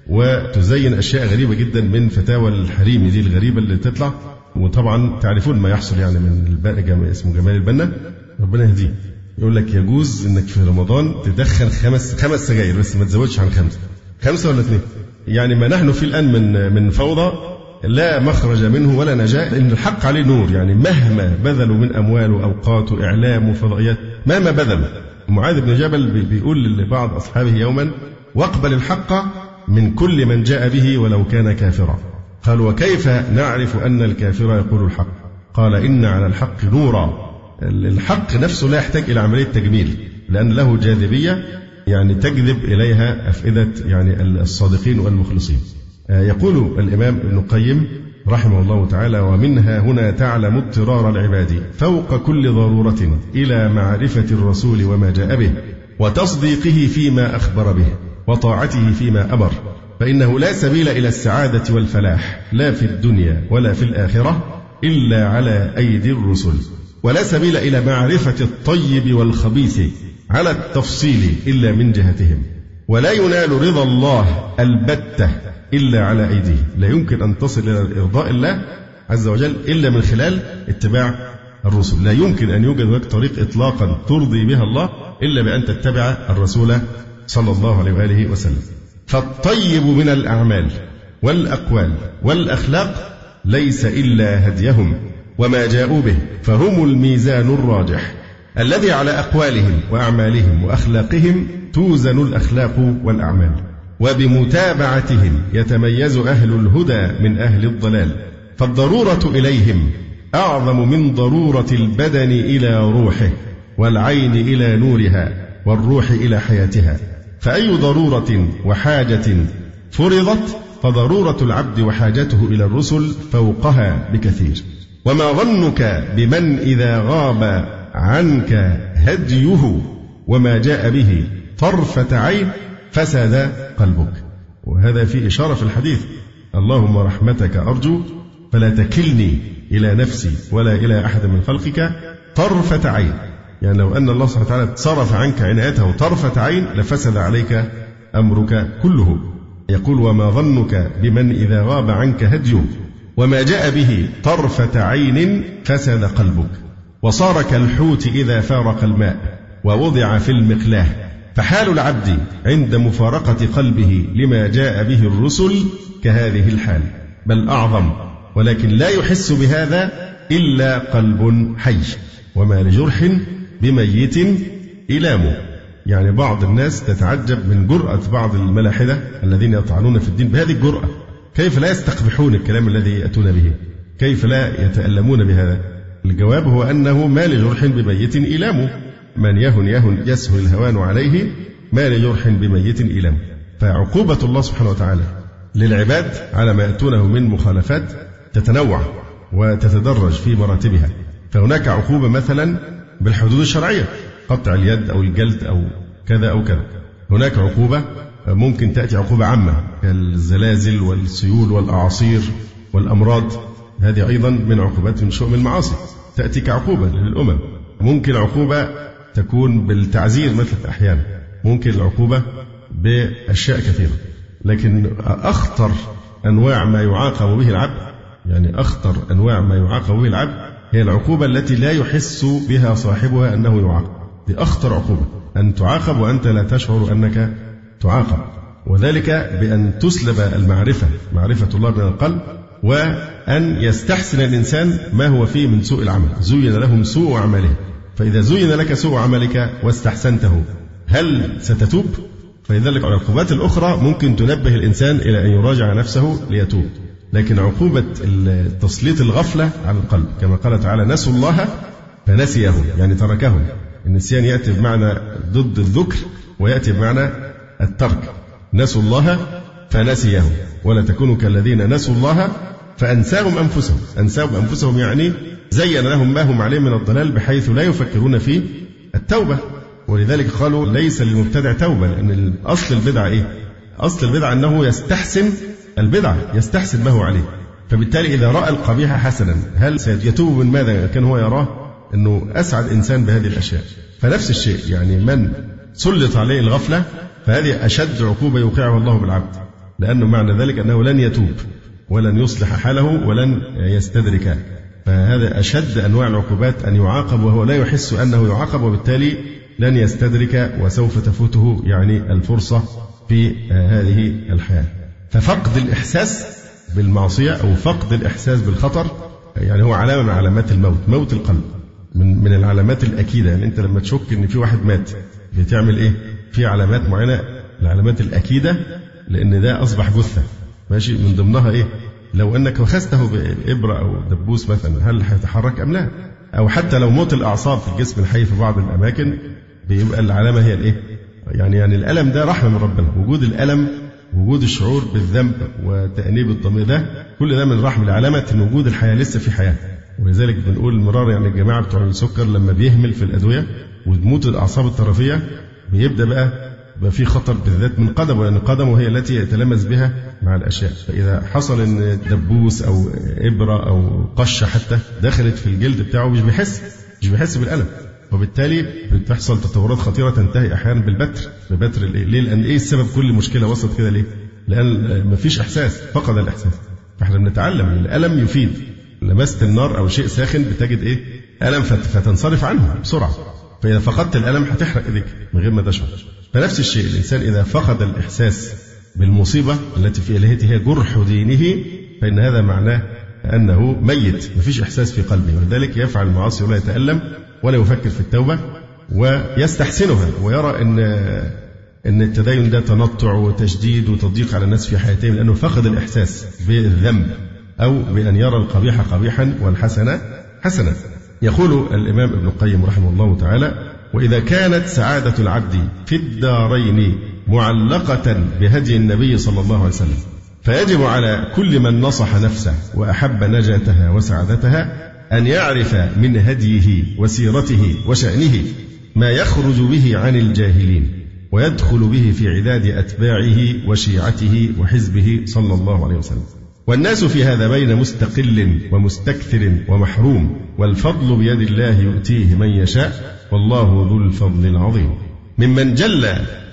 وتزين أشياء غريبة جدا من فتاوى الحريم دي الغريبة اللي تطلع. وطبعا تعرفون ما يحصل يعني من اسمه جمال البنا ربنا يهديه، يقول لك يجوز انك في رمضان تدخن خمس سجاير بس ما تزودش عن 5 ولا 2. يعني ما نحن فيه الآن من فوضى لا مخرج منه ولا نجاة، إن الحق عليه نور. يعني مهما بذلوا من أموال وأوقات وإعلام وفضائيات، مهما بذلوا. معاذ بن جبل بيقول لبعض أصحابه يوما: واقبل الحق من كل من جاء به ولو كان كافرا. قال: وكيف نعرف أن الكافر يقول الحق؟ قال: إن على الحق نورا. الحق نفسه لا يحتاج إلى عملية تجميل، لأن له جاذبية يعني تجذب إليها أفئدة يعني الصادقين والمخلصين. يقول الإمام ابن القيم رحمه الله تعالى: ومنها هنا تعلم اضطرار العباد فوق كل ضرورة إلى معرفة الرسول وما جاء به، وتصديقه فيما أخبر به، وطاعته فيما أمر، فإنه لا سبيل إلى السعادة والفلاح لا في الدنيا ولا في الآخرة إلا على أيدي الرسل، ولا سبيل إلى معرفة الطيب والخبيث على التفصيل إلا من جهتهم، ولا ينال رضا الله البتة إلا على أيديه. لا يمكن أن تصل إلى إرضاء الله عز وجل إلا من خلال اتباع الرسل. لا يمكن أن يوجد لك طريق إطلاقا ترضي بها الله إلا بأن تتبع الرسول صلى الله عليه وآله وسلم. فالطيب من الأعمال والأقوال والأخلاق ليس إلا هديهم وما جاءوا به، فهم الميزان الراجح الذي على أقوالهم وأعمالهم وأخلاقهم توزن الأخلاق والأعمال، وبمتابعتهم يتميز أهل الهدى من أهل الضلال، فالضرورة إليهم أعظم من ضرورة البدن إلى روحه، والعين إلى نورها، والروح إلى حياتها. فأي ضرورة وحاجة فرضت فضرورة العبد وحاجته إلى الرسل فوقها بكثير. وما ظنك بمن إذا غاب عنك هديه وما جاء به طرفة عين فسد قلبك. وهذا في إشارة في الحديث: اللهم رحمتك أرجو فلا تكلني إلى نفسي ولا إلى أحد من خلقك طرفة عين. يعني لو أن الله سبحانه وتعالى صرف عنك عنايته طرفة عين لفسد عليك أمرك كله. يقول: وما ظنك بمن إذا غاب عنك هديه وما جاء به طرفة عين فسد قلبك، وصار كالحوت إذا فارق الماء ووضع في المقلاه. فحال العبد عند مفارقة قلبه لما جاء به الرسل كهذه الحال، بل أعظم، ولكن لا يحس بهذا إلا قلب حي. وما لجرح بميت إلام. يعني بعض الناس تتعجب من جرأة بعض الملاحدة الذين يطعنون في الدين بهذه الجرأة. كيف لا يستقبحون الكلام الذي يأتون به؟ كيف لا يتألمون بهذا؟ الجواب هو أنه ما لجرح بميت إلام، من يهن يسهل الهوان عليه، ما لجرح بميت إلام. فعقوبة الله سبحانه وتعالى للعباد على ما يأتونه من مخالفات تتنوع وتتدرج في مراتبها. فهناك عقوبة مثلا بالحدود الشرعية، قطع اليد أو الجلد أو كذا أو كذا. هناك عقوبة ممكن تأتي عقوبة عامة كالزلازل والسيول والأعاصير والأمراض، هذه أيضا من عقوبات من شؤم المعاصي تأتي كعقوبة للأمم. ممكن عقوبة تكون بالتعزير مثل أحيانا، ممكن العقوبة بأشياء كثيرة. لكن أخطر أنواع ما يعاقب به العبد، يعني أخطر أنواع ما يعاقب به العبد هي العقوبة التي لا يحس بها صاحبها أنه يعاقب. دي أخطر عقوبة، أن تعاقب وأنت لا تشعر أنك تعاقب، وذلك بأن تسلب المعرفة، معرفة الله من القلب، وأن يستحسن الإنسان ما هو فيه من سوء العمل. زين لهم سوء عمله، فإذا زين لك سوء عملك واستحسنته هل ستتوب؟ فلذلك العقوبات الأخرى ممكن تنبه الإنسان إلى أن يراجع نفسه ليتوب، لكن عقوبة تسليط الغفلة على القلب كما قال تعالى: نسوا الله فنسيهم، يعني تركهم. النسيان يأتي بمعنى ضد الذكر ويأتي بمعنى الترك. نسوا الله فنسيهم ولا تكونوا كالذين نسوا الله فأنساهم أنفسهم. أنساهم أنفسهم يعني زين لهم ما هم عليه من الضلال بحيث لا يفكرون في التوبة. ولذلك قالوا ليس للمبتدع توبة، لأن أصل البدعة إيه؟ أصل البدعة أنه يستحسن البدعة، يستحسن ما هو عليه. فبالتالي إذا رأى القبيح حسنا هل سيتوب من ماذا كان هو يراه؟ أنه أسعد إنسان بهذه الأشياء. فنفس الشيء، يعني من سلط عليه الغفلة فهذه أشد عقوبة يوقعها الله بالعبد. لأنه معنى ذلك أنه لن يتوب ولن يصلح حاله ولن يستدرك. فهذا أشد أنواع العقوبات، أن يعاقب وهو لا يحس أنه يعاقب، وبالتالي لن يستدرك وسوف تفوته يعني الفرصة في هذه الحياة. ففقد الإحساس بالمعصية أو فقد الإحساس بالخطر يعني هو علامة من علامات الموت، موت القلب، من العلامات الأكيدة. يعني أنت لما تشك إن في واحد مات بتعمل إيه؟ في علامات معينة، العلامات الأكيدة، لأن ده أصبح جثة ماشي. من ضمنها إيه؟ لو أنك وخسته بإبرة أو دبوس مثلا، هل هيتحرك أم لا؟ أو حتى لو موت الأعصاب في الجسم الحي في بعض الأماكن، بيبقى العلامة هي الإيه؟ يعني الألم ده رحمة من ربنا. وجود الألم، وجود الشعور بالذنب وتأنيب الضمير، ده كل ده من رحمة، علامة إن وجود الحياة لسه في حياة. ولذلك بنقول مرارا يعني الجماعة بتوع السكر لما بيهمل في الأدوية وتموت الأعصاب الطرفية، بيبدأ بقى في خطر بالذات من قدمه، لأن قدمه هي التي يتلمس بها مع الأشياء. فإذا حصل إن دبوس أو إبرة أو قشة حتى دخلت في الجلد بتاعه، مش بيحس بالألم، وبالتالي بتحصل تطورات خطيرة تنتهي أحيانا ببتر ليه؟ لأن إيه السبب؟ كل مشكلة وصلت كده ليه؟ لأن مفيش إحساس، فقد الإحساس. فإحنا بنتعلم إن الألم يفيد. لمست النار أو شيء ساخن بتجد إيه؟ ألم، فتنصرف عنه بسرعة. فإذا فقدت الألم هتحرق إيديك من غير ما تشعر. فنفس الشيء الإنسان إذا فقد الإحساس بالمصيبة التي في التي هي جرح دينه، فإن هذا معناه أنه ميت، مفيش إحساس في قلبه، ولذلك يفعل المعاصي ولا يتألم ولا يفكر في التوبة ويستحسنها، ويرى أن التدين ده تنطع وتشديد وتضييق على الناس في حياتهم، لأنه فقد الإحساس بالذنب أو بأن يرى القبيح قبيحا والحسن حسنا. يقول الإمام ابن القيم رحمه الله تعالى: وإذا كانت سعادة العبد في الدارين معلقة بهدي النبي صلى الله عليه وسلم، فيجب على كل من نصح نفسه وأحب نجاتها وسعادتها أن يعرف من هديه وسيرته وشأنه ما يخرج به عن الجاهلين ويدخل به في عداد أتباعه وشيعته وحزبه صلى الله عليه وسلم. والناس في هذا بين مستقل ومستكثر ومحروم، والفضل بيد الله يؤتيه من يشاء، والله ذو الفضل العظيم. ممن جل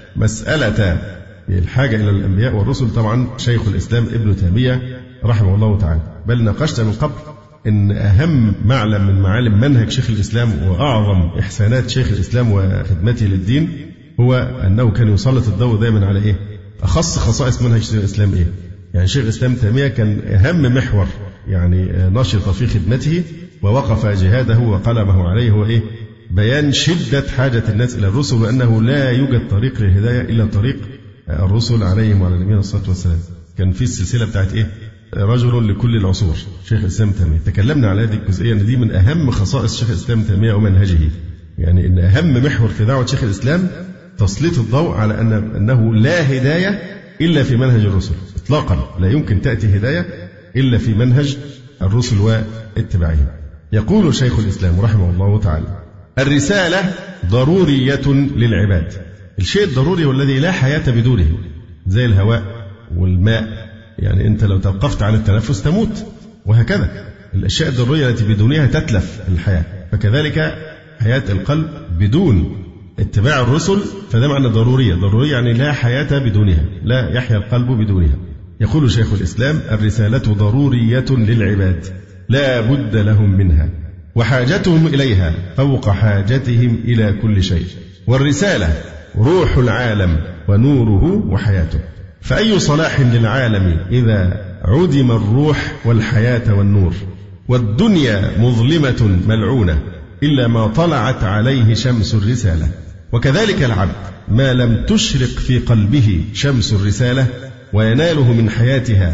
مسألة الحاجة إلى الأنبياء والرسل طبعا شيخ الإسلام ابن تيمية رحمه الله تعالى. بل ناقشت من قبل إن أهم معلم من معالم منهج شيخ الإسلام وأعظم إحسانات شيخ الإسلام وخدمته للدين هو أنه كان يسلط الضوء دائما على إيه؟ أخص خصائص منهج شيخ الإسلام إيه؟ يعني شيخ الإسلام تيمية كان أهم محور يعني نشط في خدمته ووقف جهاده وقلمه عليه هو إيه؟ بيان شدة حاجة الناس إلى الرسل، وأنه لا يوجد طريق للهداية إلا طريق الرسل عليهم وعلى نبينا الصلاة والسلام. كان في السلسلة بتاعت إيه؟ رجل لكل العصور، شيخ الإسلام تيمية. تكلمنا على هذه الجزئية أن دي من أهم خصائص شيخ الإسلام تيمية ومنهجه، يعني أن أهم محور في دعوة شيخ الإسلام تسليط الضوء على أنه لا هداية إلا في منهج الرسل إطلاقا، لا يمكن تأتي هداية إلا في منهج الرسل واتباعهم. يقول شيخ الإسلام رحمه الله تعالى: الرسالة ضرورية للعباد. الشيء الضروري والذي لا حياة بدونه، زي الهواء والماء، يعني أنت لو توقفت عن التنفس تموت، وهكذا الأشياء الضرورية التي بدونها تتلف الحياة. فكذلك حياة القلب بدون اتباع الرسل فده معنى ضرورية يعني لا حياة بدونها، لا يحيا القلب بدونها. يقول شيخ الإسلام: الرسالة ضرورية للعباد لا بد لهم منها، وحاجتهم إليها فوق حاجتهم إلى كل شيء، والرسالة روح العالم ونوره وحياته. فأي صلاح للعالم إذا عدم الروح والحياة والنور، والدنيا مظلمة ملعونة إلا ما طلعت عليه شمس الرسالة. وكذلك العبد ما لم تشرق في قلبه شمس الرسالة ويناله من حياتها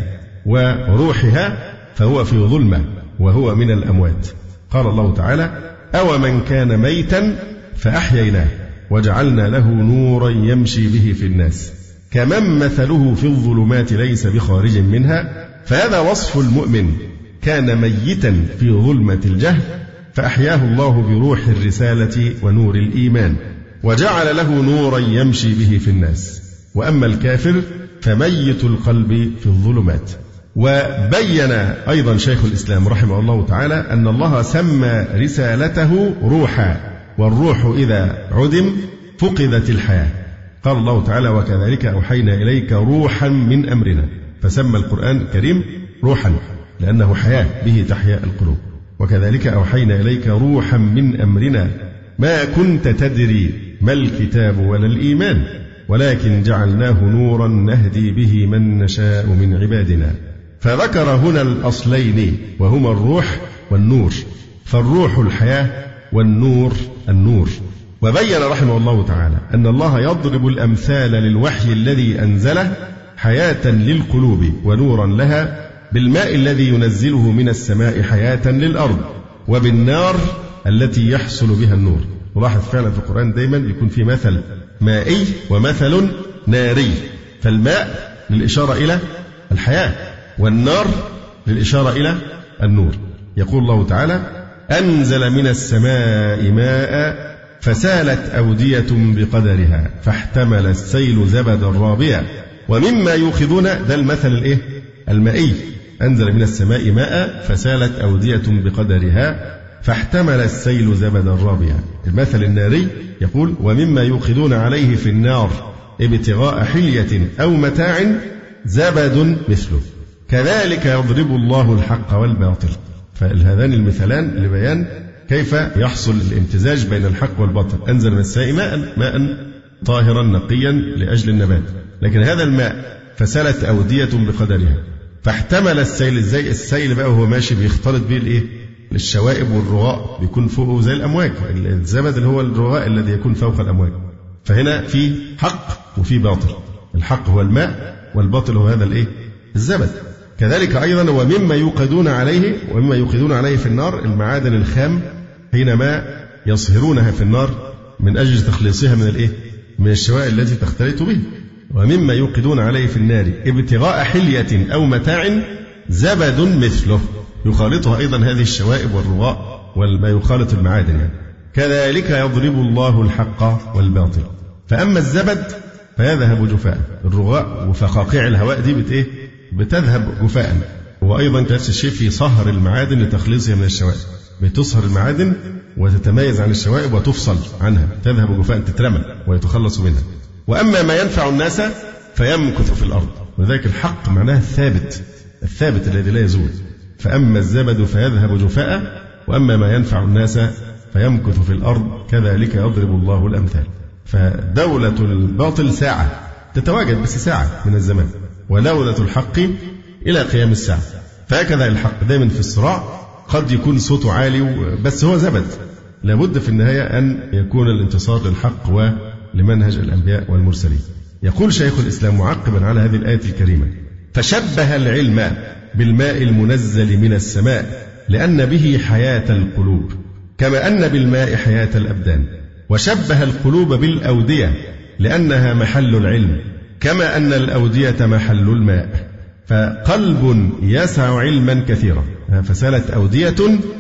وروحها فهو في ظلمة وهو من الأموات. قال الله تعالى: أو من كان ميتا فأحييناه وجعلنا له نورا يمشي به في الناس كمن مثله في الظلمات ليس بخارج منها. فهذا وصف المؤمن، كان ميتا في ظلمة الجهل فأحياه الله بروح الرسالة ونور الإيمان وجعل له نورا يمشي به في الناس. وأما الكافر فميت القلب في الظلمات. وبين أيضا شيخ الإسلام رحمه الله تعالى أن الله سمى رسالته روحا، والروح إذا عدم فقدت الحياة. قال الله تعالى: وكذلك أوحينا إليك روحا من أمرنا، فسمى القرآن الكريم روحا لأنه حياة، به تحيا القلوب. وكذلك أوحينا إليك روحا من أمرنا ما كنت تدري ما الكتاب ولا الإيمان ولكن جعلناه نورا نهدي به من نشاء من عبادنا. فذكر هنا الأصلين وهما الروح والنور، فالروح الحياة والنور النور. وبين رحمه الله تعالى أن الله يضرب الأمثال للوحي الذي أنزله حياة للقلوب ونورا لها، بالماء الذي ينزله من السماء حياة للأرض، وبالنار التي يحصل بها النور. ولاحظ فعلا في القرآن دايما يكون في مثل مائي ومثل ناري، فالماء للإشارة إلى الحياة، والنار للإشارة إلى النور. يقول الله تعالى: أنزل من السماء ماء فسالت أودية بقدرها فاحتمل السيل زبدا رابيا ومما يوقدون. ده المثل المائي، أنزل من السماء ماء فسالت أودية بقدرها فاحتمل السيل زبدا رابيا. المثل الناري يقول: ومما يوقدون عليه في النار ابتغاء حلية أو متاع زبد مثله كذلك يضرب الله الحق والباطل. فهذان المثلان لبيان كيف يحصل الامتزاج بين الحق والباطل. أنزل من السماء ماء طاهرا نقيا لأجل النبات، لكن هذا الماء فسالت أودية بقدرها فاحتمل السيل. ازاي السيل بقى وهو ماشي بيختلط به الشوائب والرغاء، بيكون فوقه زي الأمواج. الزبد اللي هو الرغاء الذي يكون فوق الأمواج. فهنا في حق وفي باطل، الحق هو الماء والباطل هو هذا الزبد. كذلك أيضا ومما يوقدون عليه في النار المعادن الخام، حينما يصهرونها في النار من أجل تخليصها من الشوائب التي تختلط به. ومما يوقدون عليه في النار ابتغاء حلية أو متاع زبد مثله، يخالطها أيضا هذه الشوائب والرغاء وما يخالط المعادن. كذلك يضرب الله الحق والباطل. فأما الزبد فيذهب جفاء، الرغاء وفقاقيع الهواء دي بتذهب جفاء. وأيضا نفس الشيء في صهر المعادن لتخليصها من الشوائب، بتصهر المعادن وتتميز عن الشوائب وتفصل عنها، تذهب جفاء تترمى ويتخلص منها. وأما ما ينفع الناس فيمكث في الأرض، وذلك الحق معناه الثابت الذي لا يزول. فأما الزبد فيذهب جفاء، وأما ما ينفع الناس فيمكث في الأرض كذلك يضرب الله الأمثال. فدولة الباطل ساعة تتواجد، بس ساعة من الزمان، ودولة الحق إلى قيام الساعة. فهكذا الحق دائما في الصراع، قد يكون صوته عالي بس هو زبد، لابد في النهاية أن يكون الانتصار للحق ولمنهج الأنبياء والمرسلين. يقول شيخ الإسلام معقبا على هذه الآية الكريمة: فشبه العلم بالماء المنزل من السماء لأن به حياة القلوب، كما أن بالماء حياة الأبدان. وشبه القلوب بالأودية لأنها محل العلم، كما أن الأودية محل الماء. فقلب يسع علما كثيرا، فسالت أودية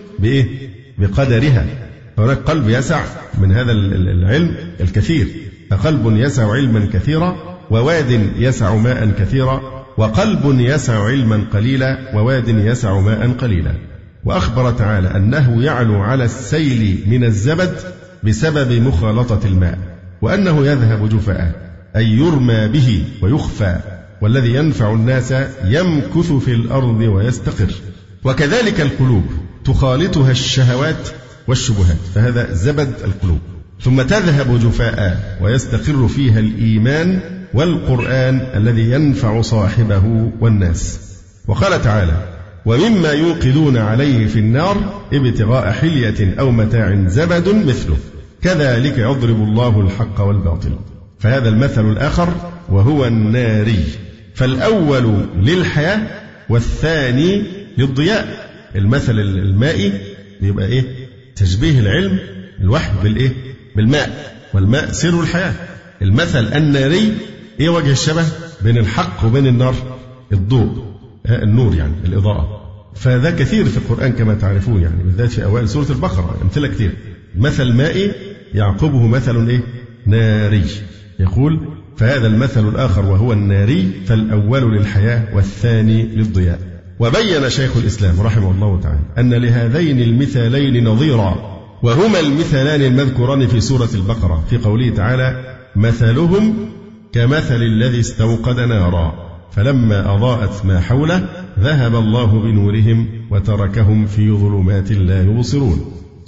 بقدرها. هناك قلب يسع من هذا العلم الكثير، فقلب يسع علما كثيرا، وواد يسع ماء كثيرا، وقلب يسع علما قليلا، وواد يسع ماء قليلا. وأخبر تعالى أنه يعلو على السيل من الزبد بسبب مخالطة الماء، وأنه يذهب جفاء أي يرمى به ويخفى، والذي ينفع الناس يمكث في الأرض ويستقر. وكذلك القلوب تخالطها الشهوات والشبهات، فهذا زبد القلوب، ثم تذهب جفاء ويستقر فيها الإيمان والقرآن الذي ينفع صاحبه والناس. وقال تعالى: ومما يوقدون عليه في النار ابتغاء حلية أو متاع زبد مثله كذلك يضرب الله الحق والباطل. فهذا المثل الآخر وهو الناري، فالأول للحياة والثاني للضياء. المثل المائي يبقى تشبيه العلم الوحي بالماء، والماء سر الحياة. المثل الناري وجه الشبه بين الحق وبين النار؟ الضوء، النور يعني الإضاءة. فذا كثير في القرآن كما تعرفون، يعني بالذات في أوائل سورة البقرة أمثلة كثير. مثل مائي يعقبه مثل ناري. يقول: فهذا المثل الآخر وهو الناري، فالأول للحياة والثاني للضياء. وبين شيخ الإسلام رحمه الله تعالى أن لهذين المثالين نظيرا، وهما المثلان المذكوران في سورة البقرة في قوله تعالى: مثلهم كمثل الذي استوقد نارا فلما أضاءت ما حوله ذهب الله بنورهم وتركهم في ظلمات لا يبصرون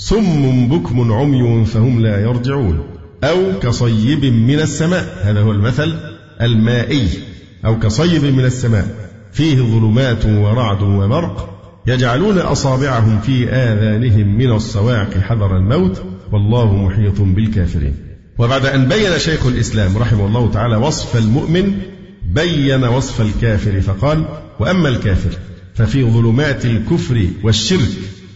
صم بكم عمي فهم لا يرجعون أو كصيب من السماء، هذا هو المثل المائي، أو كصيب من السماء فيه ظلمات ورعد وبرق يجعلون أصابعهم في آذانهم من الصواعق حذر الموت والله محيط بالكافرين. وبعد أن بين شيخ الإسلام رحمه الله تعالى وصف المؤمن بين وصف الكافر فقال: وأما الكافر ففي ظلمات الكفر والشرك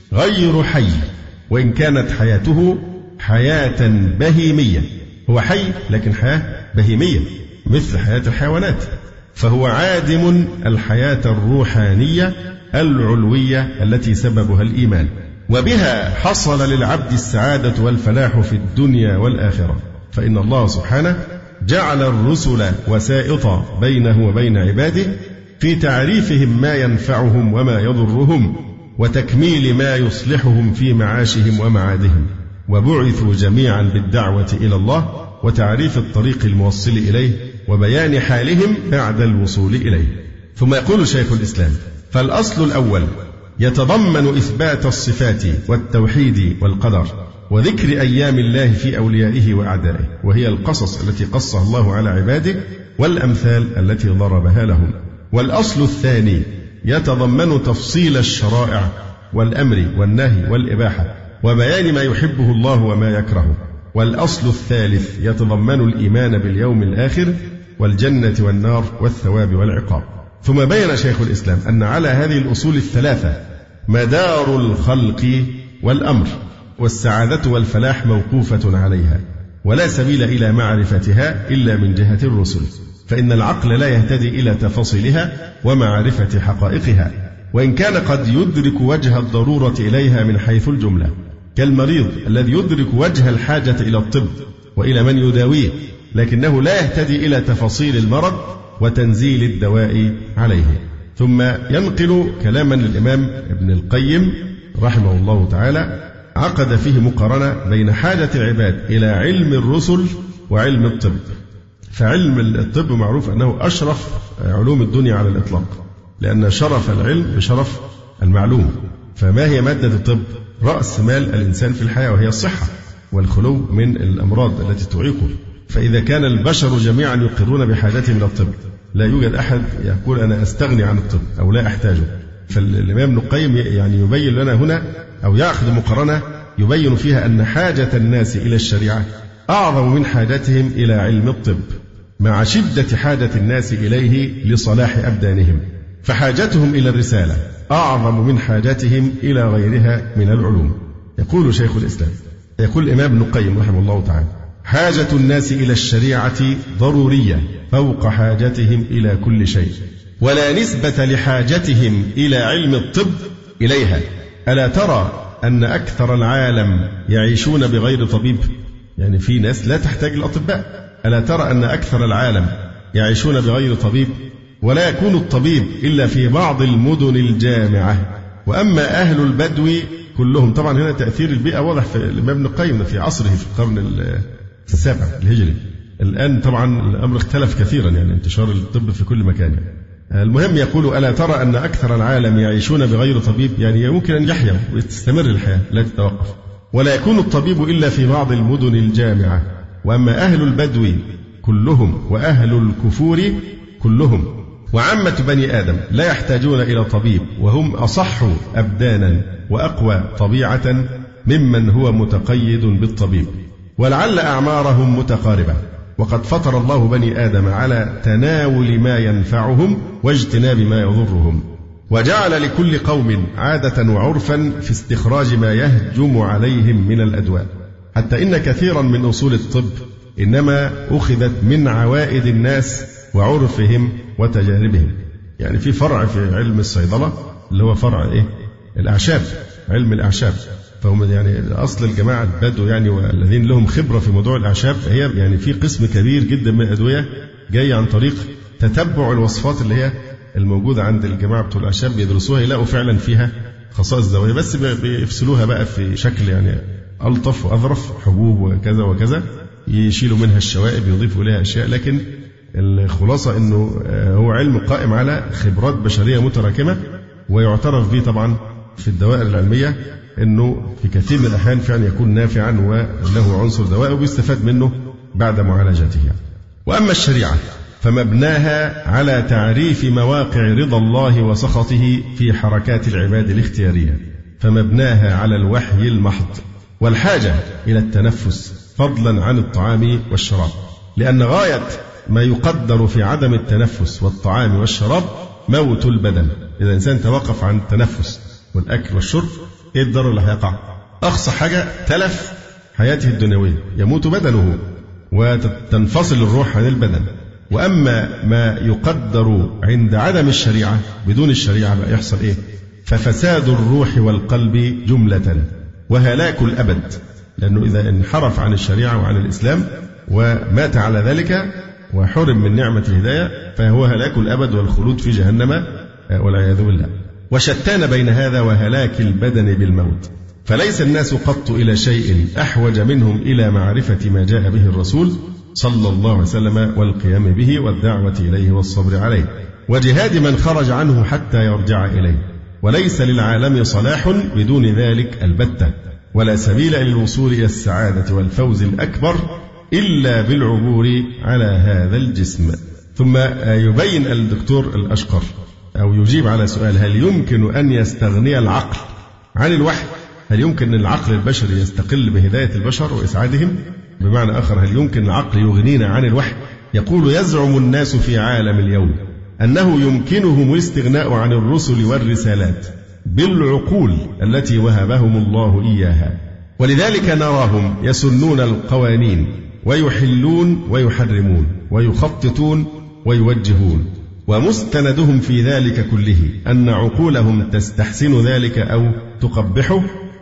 غير حي، وإن كانت حياته حياة بهيمية، هو حي لكن حياة بهيمية مثل حياة الحيوانات، فهو عادم الحياة الروحانية العلوية التي سببها الإيمان، وبها حصل للعبد السعادة والفلاح في الدنيا والآخرة، فإن الله سبحانه جعل الرسل وسائط بينه وبين عباده في تعريفهم ما ينفعهم وما يضرهم وتكميل ما يصلحهم في معاشهم ومعادهم، وبعثوا جميعا بالدعوة إلى الله وتعريف الطريق الموصل إليه وبيان حالهم بعد الوصول إليه. ثم يقول شيخ الإسلام: فالأصل الأول يتضمن إثبات الصفات والتوحيد والقدر وذكر أيام الله في أوليائه وأعدائه، وهي القصص التي قصها الله على عباده والأمثال التي ضربها لهم. والأصل الثاني يتضمن تفصيل الشرائع والأمر والنهي والإباحة وبيان ما يحبه الله وما يكرهه. والأصل الثالث يتضمن الإيمان باليوم الآخر والجنة والنار والثواب والعقاب. ثم بين شيخ الإسلام أن على هذه الأصول الثلاثة مدار الخلق والأمر، والسعادة والفلاح موقوفة عليها، ولا سبيل إلى معرفتها إلا من جهة الرسل، فإن العقل لا يهتدي إلى تفاصيلها ومعرفة حقائقها، وإن كان قد يدرك وجه الضرورة إليها من حيث الجملة، كالمريض الذي يدرك وجه الحاجة إلى الطب وإلى من يداويه، لكنه لا يهتدي إلى تفاصيل المرض وتنزيل الدواء عليه. ثم ينقل كلاما للإمام ابن القيم رحمه الله تعالى عقد فيه مقارنة بين حاجة العباد إلى علم الرسل وعلم الطب. فعلم الطب معروف أنه أشرف علوم الدنيا على الإطلاق، لأن شرف العلم بشرف المعلوم. فما هي مادة الطب؟ رأس مال الإنسان في الحياة، وهي الصحة والخلو من الأمراض التي تعيقه. فإذا كان البشر جميعا يقرون بحاجتهم إلى الطب، لا يوجد أحد يقول أنا أستغني عن الطب أو لا أحتاجه. فالإمام ابن القيم يعني يبين لنا هنا أو يأخذ مقارنة يبين فيها أن حاجة الناس إلى الشريعة أعظم من حاجتهم إلى علم الطب، مع شدة حاجة الناس إليه لصلاح أبدانهم، فحاجتهم إلى الرسالة أعظم من حاجتهم إلى غيرها من العلوم. يقول شيخ الإسلام، يقول الإمام ابن القيم رحمه الله تعالى: حاجة الناس إلى الشريعة ضرورية فوق حاجتهم إلى كل شيء، ولا نسبة لحاجتهم إلى علم الطب إليها. ألا ترى أن أكثر العالم يعيشون بغير طبيب؟ يعني في ناس لا تحتاج الأطباء. ألا ترى أن أكثر العالم يعيشون بغير طبيب، ولا يكون الطبيب إلا في بعض المدن الجامعة، وأما أهل البدو كلهم. طبعا هنا تأثير البيئة واضح في الإمام ابن القيم في عصره في القرن السابع الهجري. الآن طبعا الأمر اختلف كثيرا، يعني انتشار الطب في كل مكان. المهم يقول: ألا ترى أن أكثر العالم يعيشون بغير طبيب، يعني يمكن أن يحيا وتستمر الحياة لا تتوقف، ولا يكون الطبيب إلا في بعض المدن الجامعة، وأما أهل البدو كلهم وأهل الكفور كلهم وعامة بني آدم لا يحتاجون إلى طبيب، وهم أصح أبدانا وأقوى طبيعة ممن هو متقيد بالطبيب، ولعل أعمارهم متقاربة، وقد فطر الله بني آدم على تناول ما ينفعهم واجتناب ما يضرهم، وجعل لكل قوم عادة وعرفا في استخراج ما يهجم عليهم من الأدواء، حتى إن كثيرا من أصول الطب إنما أخذت من عوائد الناس وعرفهم وتجاربهم. يعني في فرع في علم الصيدلة اللي هو فرع الأعشاب، علم الأعشاب، فهم يعني أصل الجماعة البدو يعني والذين لهم خبرة في موضوع الأعشاب، هي يعني في قسم كبير جدا من الأدوية جاي عن طريق تتبع الوصفات اللي هي الموجودة عند الجماعة بتوع الأعشاب، بيدرسوها يلاقوا فعلا فيها خصائص ذوية، بس بيفصلوها بقى في شكل يعني ألطف وأظرف، حبوب وكذا وكذا، يشيلوا منها الشوائب يضيفوا إليها أشياء، لكن الخلاصة أنه هو علم قائم على خبرات بشرية متراكمة، ويعترف به طبعا في الدوائر العلمية أنه في كثير من الأحيان فعلا يكون نافعا وله عنصر دوائي وبيستفاد منه بعد معالجته. وأما الشريعة فمبناها على تعريف مواقع رضا الله وسخطه في حركات العباد الاختيارية، فمبناها على الوحي المحض والحاجة إلى التنفس فضلا عن الطعام والشراب، لأن غاية ما يقدر في عدم التنفس والطعام والشراب موت البدن. إذا الإنسان توقف عن التنفس والأكل والشرب، إيه الضرر اللي هيقع؟ أقصى حاجة تلف حياته الدنيوية، يموت بدنه وتنفصل الروح عن البدن. وأما ما يقدر عند عدم الشريعة، بدون الشريعة بقى يحصل إيه؟ ففساد الروح والقلب جملة وهلاك الأبد، لأنه إذا انحرف عن الشريعة وعن الإسلام ومات على ذلك وحرم من نعمة الهداية فهو هلاك الأبد والخلود في جهنم والعياذ بالله. وشتان بين هذا وهلاك البدن بالموت، فليس الناس قط إلى شيء أحوج منهم إلى معرفة ما جاء به الرسول صلى الله عليه وسلم والقيام به والدعوة إليه والصبر عليه وجهاد من خرج عنه حتى يرجع إليه. وليس للعالم صلاح بدون ذلك البتة، ولا سبيل للوصول إلى السعادة والفوز الأكبر إلا بالعبور على هذا الجسم. ثم يبين الدكتور الأشقر أو يجيب على سؤال: هل يمكن أن يستغني العقل عن الوحي؟ هل يمكن العقل البشري يستقل بهداية البشر وإسعادهم؟ بمعنى آخر، هل يمكن العقل يغنينا عن الوحي؟ يقول: يزعم الناس في عالم اليوم أنه يمكنهم الاستغناء عن الرسل والرسالات بالعقول التي وهبهم الله إياها، ولذلك نراهم يسنون القوانين ويحلون ويحرمون ويخططون ويوجهون، ومستندهم في ذلك كله أن عقولهم تستحسن ذلك أو تقبحه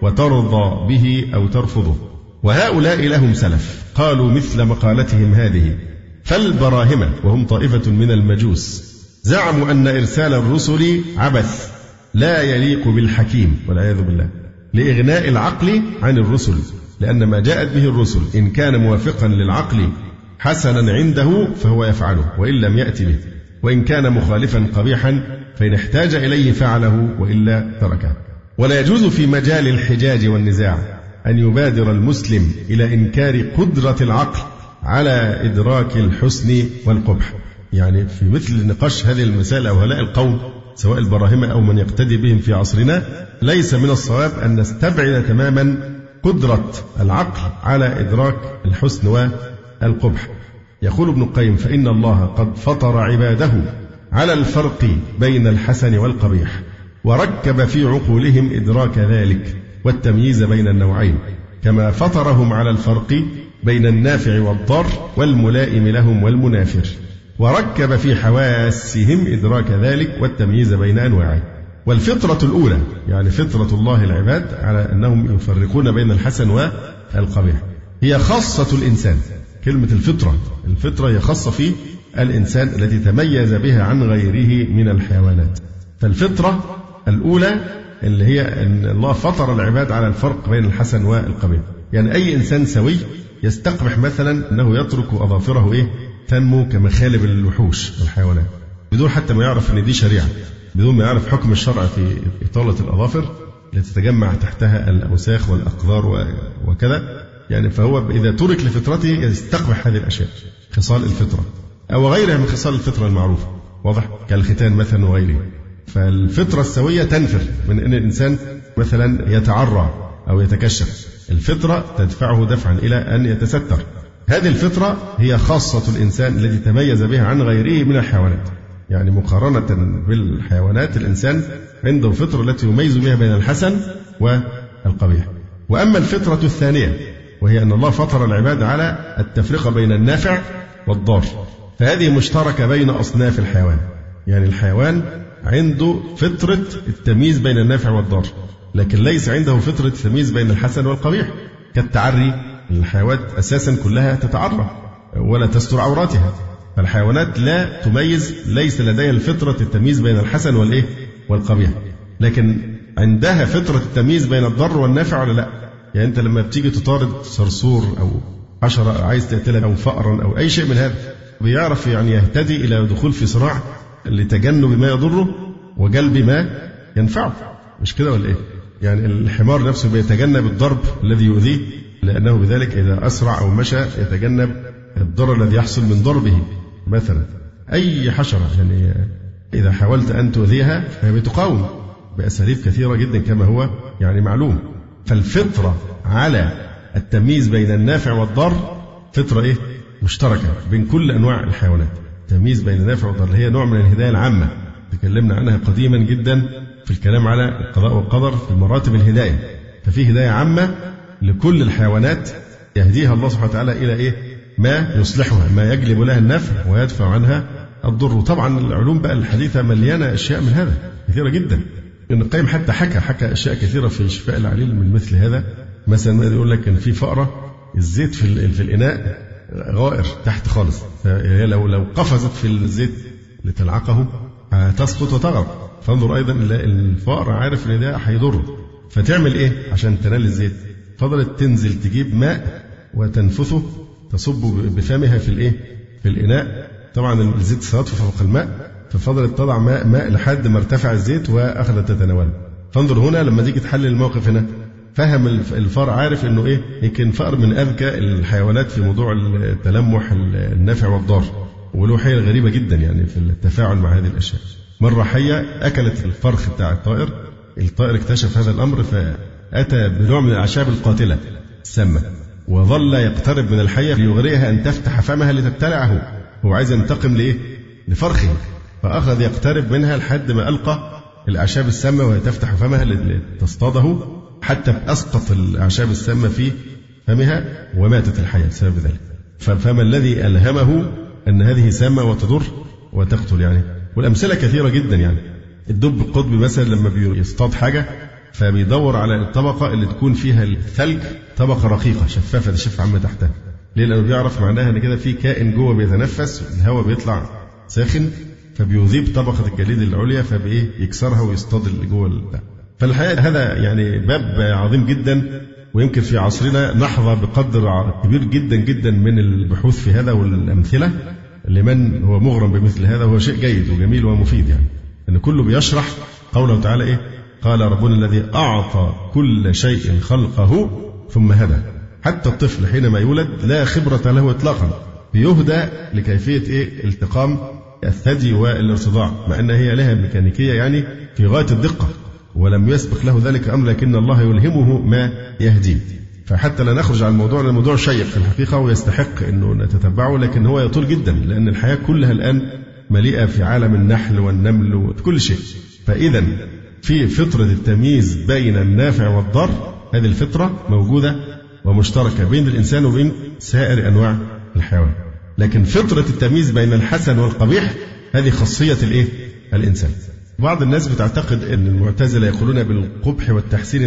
وترضى به أو ترفضه. وهؤلاء لهم سلف قالوا مثل مقالتهم هذه. فالبراهمة وهم طائفة من المجوس زعموا أن إرسال الرسل عبث لا يليق بالحكيم والعياذ بالله، لإغناء العقل عن الرسل، لأن ما جاءت به الرسل إن كان موافقا للعقل حسنا عنده فهو يفعله وإن لم يأت به، وإن كان مخالفا قبيحا فإن احتاج إليه فعله وإلا تركه. ولا يجوز في مجال الحجاج والنزاع أن يبادر المسلم إلى إنكار قدرة العقل على إدراك الحسن والقبح. يعني في مثل نقاش هذه المسائل أو هؤلاء القوم سواء البراهمة أو من يقتدي بهم في عصرنا، ليس من الصواب أن نستبعد تماما قدرة العقل على إدراك الحسن والقبح. يقول ابن القيم: فإن الله قد فطر عباده على الفرق بين الحسن والقبيح، وركب في عقولهم إدراك ذلك والتمييز بين النوعين، كما فطرهم على الفرق بين النافع والضار والملائم لهم والمنافر، وركب في حواسهم إدراك ذلك والتمييز بين أنواعه. والفطرة الأولى يعني فطرة الله العباد على أنهم يفرقون بين الحسن والقبيح هي خاصة الإنسان. كلمة الفطرة هي خاصة في الإنسان التي تميز بها عن غيره من الحيوانات. فالفطرة الأولى اللي هي أن الله فطر العباد على الفرق بين الحسن والقبيح. يعني أي إنسان سوي يستقبح مثلا أنه يترك أظافره تنمو كمخالب الوحوش والحيوانات بدون حتى ما يعرف أن دي شريعة، بدون ما يعرف حكم الشرع في إطالة الأظافر التي تتجمع تحتها الأوساخ والأقذار وكذا. يعني فهو إذا ترك لفطرته يستقبح هذه الأشياء، خصال الفطرة أو غيرها من خصال الفطرة المعروفة، واضح، كالختان مثلا وغيره. فالفطرة السوية تنفر من أن الإنسان مثلا يتعرى أو يتكشف، الفطرة تدفعه دفعا إلى أن يتستر. هذه الفطرة هي خاصة الإنسان التي تميز بها عن غيره من الحيوانات. يعني مقارنة بالحيوانات الإنسان عنده الفطرة التي يميز بها بين الحسن والقبيح. وأما الفطرة الثانية وهي أن الله فطر العباد على التفرقة بين النافع والضار، فهذه مشتركة بين أصناف الحيوان. يعني الحيوان عنده فطرة التمييز بين النافع والضار، لكن ليس عنده فطرة التمييز بين الحسن والقبيح. كالتعري، الحيوانات أساسا كلها تتعرى ولا تستر عوراتها، فالحيوانات لا تميز، ليس لديها الفطرة التمييز بين الحسن والقبيح، لكن عندها فطرة التمييز بين الضر والنافع ولا لا؟ يعني أنت لما بتيجي تطارد صرصور أو حشرة عايز تقتلها أو فأرا أو أي شيء من هذا، بيعرف يعني يهتدي إلى دخول في صراع لتجنب ما يضره وجلب ما ينفعه، مش كده ولا إيه؟ يعني الحمار نفسه بيتجنب الضرب الذي يؤذيه، لأنه بذلك إذا أسرع أو مشى يتجنب الضرر الذي يحصل من ضربه. مثلا أي حشرة يعني إذا حاولت أن تؤذيها فهي بتقاوم بأساليب كثيرة جدا كما هو يعني معلوم. فالفطرة على التمييز بين النافع والضار فطرة إيه؟ مشتركة بين كل أنواع الحيوانات. التمييز بين النافع والضار اللي هي نوع من الهداية العامة تكلمنا عنها قديما جدا في الكلام على القضاء والقدر في مراتب الهداية. ففي هداية عامة لكل الحيوانات يهديها الله سبحانه وتعالى إلى إيه؟ ما يصلحها، ما يجلب لها النفع ويدفع عنها الضر. وطبعا العلوم بقى الحديثة مليانة أشياء من هذا كثيرة جدا. ابن القيم حتى حكى أشياء كثيرة في شفاء العليل من مثل هذا. مثلا يقول لك إن في فأرة الزيت في الإناء غائر تحت خالص، فهي لو قفزت في الزيت لتلعقه تسقط وتغرق. فانظر أيضا الفأر عارف إن ده هيضره، فتعمل إيه عشان تنال الزيت؟ فضلت تنزل تجيب ماء وتنفثه تصب بفمها في الإناء. طبعا الزيت سيطفو فوق الماء، ففضلت تضع ماء لحد ما ارتفع الزيت وأخذت تتناوله. فانظر هنا لما تيجي تحلل الموقف هنا فهم الفار عارف انه ايه؟ يمكن فأر من اذكى الحيوانات في موضوع التلمح النافع والضار، وله حيل غريبه جدا يعني في التفاعل مع هذه الاشياء. مره حيه اكلت الفرخ بتاع الطائر اكتشف هذا الامر فاتى بنوع من الاعشاب القاتله السامه، وظل يقترب من الحيه ليغريها ان تفتح فمها لتبتلعه. هو عايز ينتقم لايه؟ لفرخه، فاخذ يقترب منها لحد ما القى الاعشاب السامه وهي تفتح فمها لتصطاده، حتى أسقط الأعشاب السامة في فمها وماتت الحياة بسبب ذلك. فما الذي ألهمه أن هذه سامة وتضر وتقتل يعني؟ والأمثلة كثيرة جدا يعني. الدب القطبي مثلا لما بيصطاد حاجة فبيدور على الطبقة اللي تكون فيها الثلج طبقة رقيقة شفافة تشف عما تحتها. ليه؟ لأنه بيعرف معناها أن كده في كائن جوه بيتنفس، الهواء بيطلع ساخن فبيذيب طبقة الجليد العليا فبيكسرها ويصطاد اللي جوه. فالحقيقة هذا يعني باب عظيم جدا، ويمكن في عصرنا نحظى بقدر كبير جدا جدا من البحوث في هذا والأمثلة لمن هو مغرم بمثل هذا، وهو شيء جيد وجميل ومفيد يعني. أن كله بيشرح قوله تعالى إيه؟ قال ربنا الذي أعطى كل شيء خلقه ثم هدى. حتى الطفل حينما يولد لا خبرة له إطلاقا بيهدى لكيفية إيه؟ التقام الثدي والارتضاع، مع أن هي لها ميكانيكية يعني في غاية الدقة، ولم يسبق له ذلك أمر، لكن الله يلهمه ما يهديه. فحتى لا نخرج عن الموضوع، الموضوع شيق في الحقيقة ويستحق أنه نتتبعه، لكن هو يطول جدا لأن الحياة كلها الآن مليئة في عالم النحل والنمل وكل شيء. فإذا في فطرة التمييز بين النافع والضار، هذه الفطرة موجودة ومشتركة بين الإنسان وبين سائر أنواع الحيوان. لكن فطرة التمييز بين الحسن والقبيح هذه خاصية الإنسان. بعض الناس بتعتقد أن المعتزلة يقولون بالقبح والتحسين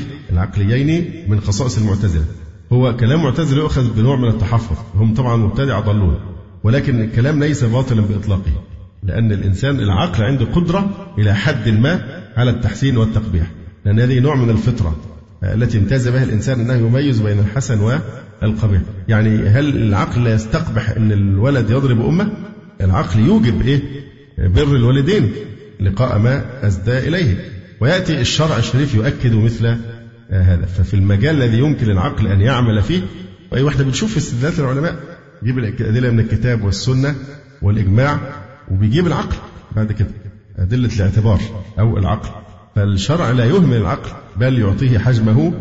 العقليين من خصائص المعتزلة. هو كلام معتزل يؤخذ بنوع من التحفظ، هم طبعا مبتدع ضلون، ولكن الكلام ليس باطلا بإطلاقه، لأن الإنسان العقل عنده قدرة إلى حد ما على التحسين والتقبيح، لأن هذه نوع من الفطرة التي امتاز بها الإنسان أنه يميز بين الحسن والقبيح. يعني هل العقل يستقبح أن الولد يضرب أمه؟ العقل يوجب إيه؟ بر الوالدين لقاء ما أسدى إليه، ويأتي الشرع الشريف يؤكد مثل هذا. ففي المجال الذي يمكن العقل أن يعمل فيه، وأي واحدة بنشوف في استدلالات العلماء يجيب الأدلة من الكتاب والسنة والإجماع، وبيجيب العقل بعد كده أدلة الاعتبار أو العقل. فالشرع لا يهمل العقل بل يعطيه حجمه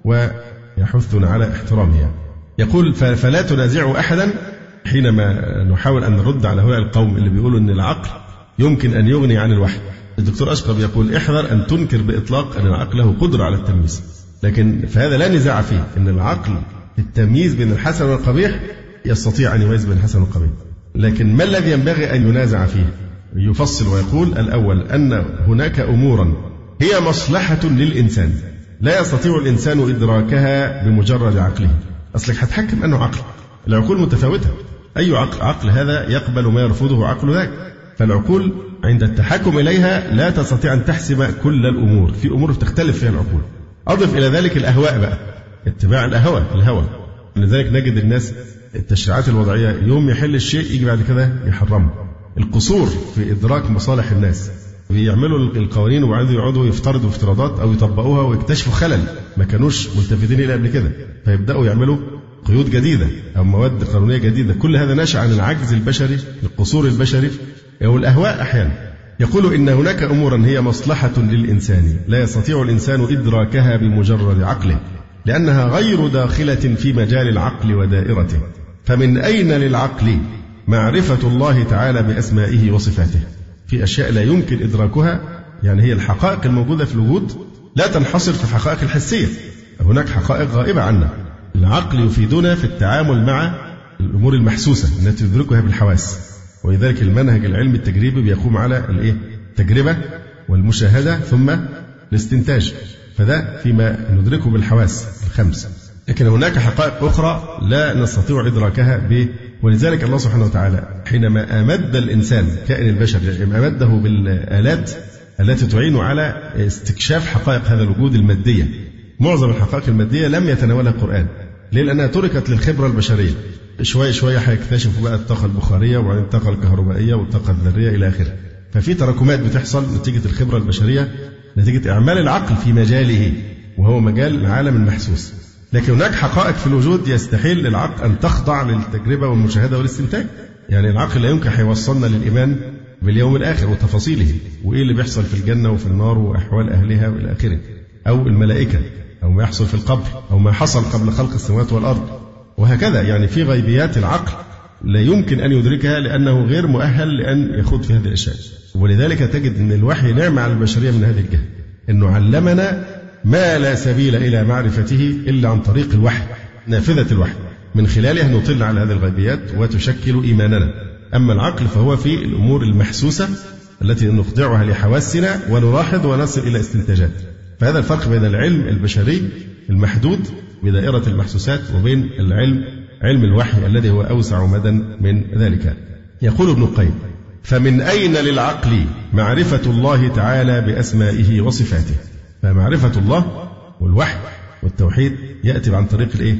ويحثنا على احترامه. يقول فلا تنازعوا أحدا حينما نحاول أن نرد على هؤلاء القوم اللي بيقولوا أن العقل يمكن أن يغني عن الوحي. الدكتور أشقر يقول احذر أن تنكر بإطلاق أن العقل له قدرة على التمييز، لكن فهذا لا نزاع فيه أن العقل التمييز بين الحسن والقبيح يستطيع أن يميز بين الحسن والقبيح. لكن ما الذي ينبغي أن ينازع فيه؟ يفصل ويقول الأول أن هناك أمورا هي مصلحة للإنسان لا يستطيع الإنسان إدراكها بمجرد عقله. أصلك هتحكم أنه عقل، العقول متفاوتة، أي عقل هذا يقبل ما يرفضه عقل ذاك. فالعقول عند التحكم إليها لا تستطيع أن تحسم كل الأمور، في أمور تختلف فيها العقول. أضف إلى ذلك الأهواء بقى، اتباع الهوى. لذلك نجد الناس التشريعات الوضعية يوم يحل الشيء يجي بعد كده يحرمه. القصور في إدراك مصالح الناس، بيعملوا القوانين وبعدين يقعدوا يفترضوا افتراضات أو يطبقوها ويكتشفوا خلل ما كانوش ملتفتين إليه قبل كده، فيبدأوا يعملوا قيود جديدة أو مواد قانونية جديدة. كل هذا ناشئ عن العجز البشري، القصور البشري أو الأهواء. أحيانا يقول إن هناك أمورا هي مصلحة للإنسان لا يستطيع الإنسان إدراكها بمجرد عقله، لأنها غير داخلة في مجال العقل ودائرته. فمن أين للعقل معرفة الله تعالى بأسمائه وصفاته؟ في أشياء لا يمكن إدراكها، يعني هي الحقائق الموجودة في الوجود لا تنحصر في الحقائق الحسية، هناك حقائق غائبة عنا. العقل يفيدنا في التعامل مع الأمور المحسوسة التي تدركها بالحواس، ولذلك المنهج العلمي التجريبي بيقوم على التجربة والمشاهدة ثم الاستنتاج، فده فيما ندركه بالحواس الخمس. لكن هناك حقائق أخرى لا نستطيع إدراكها ولذلك الله سبحانه وتعالى حينما أمد الإنسان كائن البشر أمده بالآلات التي تعين على استكشاف حقائق هذا الوجود المادية. معظم الحقائق المادية لم يتناولها القرآن، ليه؟ لأنها تركت للخبرة البشرية. شوية شوية هيكتشفوا بقى الطاقة البخارية وبعدين الطاقة الكهربائية والطاقة الذرية إلى آخره. ففي تراكمات بتحصل نتيجة الخبرة البشرية، نتيجة إعمال العقل في مجاله وهو مجال العالم المحسوس. لكن هناك حقائق في الوجود يستحيل للعقل أن تخضع للتجربة والمشاهدة والاستنتاج. يعني العقل لا يمكن هيوصلنا للإيمان باليوم الآخر وتفاصيله وإيه اللي بيحصل في الجنة وفي النار وأحوال أهلها وإلى آخره، أو الملائكة، أو ما يحصل في القبر، أو ما حصل قبل خلق السماوات والأرض، وهكذا. يعني في غيبيات العقل لا يمكن أن يدركها لأنه غير مؤهل لأن يخوض في هذه الأشياء. ولذلك تجد أن الوحي نعمة على البشرية من هذه الجهة، أنه علمنا ما لا سبيل إلى معرفته إلا عن طريق الوحي، نافذة الوحي، من خلالها نطل على هذه الغيبيات وتشكل إيماننا. أما العقل فهو في الأمور المحسوسة التي نخضعها لحواسنا ونلاحظ ونصل إلى استنتاجات. فهذا الفرق بين العلم البشري المحدود بدائرة المحسوسات وبين علم الوحي الذي هو أوسع مدى من ذلك. يقول ابن القيم: فمن أين للعقل معرفة الله تعالى بأسمائه وصفاته؟ فمعرفة الله والوحي والتوحيد يأتي عن طريق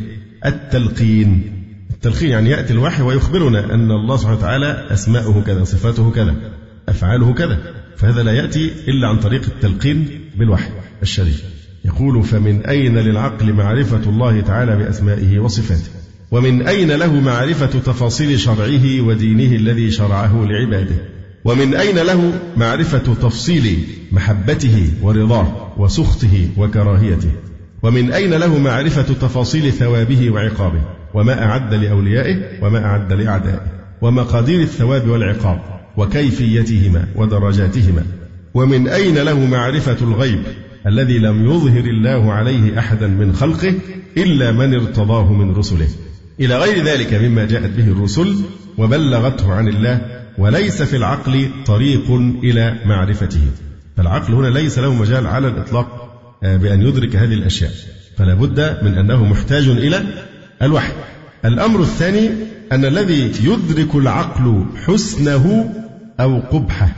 التلقين. التلقين يعني يأتي الوحي ويخبرنا أن الله سبحانه وتعالى أسماؤه كذا، صفاته كذا، أفعاله كذا، فهذا لا يأتي إلا عن طريق التلقين بالوحي الشريف. يقول: فمن أين للعقل معرفة الله تعالى بأسمائه وصفاته؟ ومن أين له معرفة تفاصيل شرعه ودينه الذي شرعه لعباده؟ ومن أين له معرفة تفصيل محبته ورضاه وسخطه وكراهيته؟ ومن أين له معرفة تفاصيل ثوابه وعقابه، وما أعد لأوليائه وما أعد لأعدائه، ومقادير الثواب والعقاب وكيفيتهما ودرجاتهما؟ ومن أين له معرفة الغيب الذي لم يظهر الله عليه أحدا من خلقه إلا من ارتضاه من رسله، إلى غير ذلك مما جاءت به الرسل وبلغته عن الله، وليس في العقل طريق إلى معرفته. فالعقل هنا ليس له مجال على الإطلاق بأن يدرك هذه الأشياء، فلا بد من أنه محتاج إلى الوحي. الأمر الثاني أن الذي يدرك العقل حسنه أو قبحه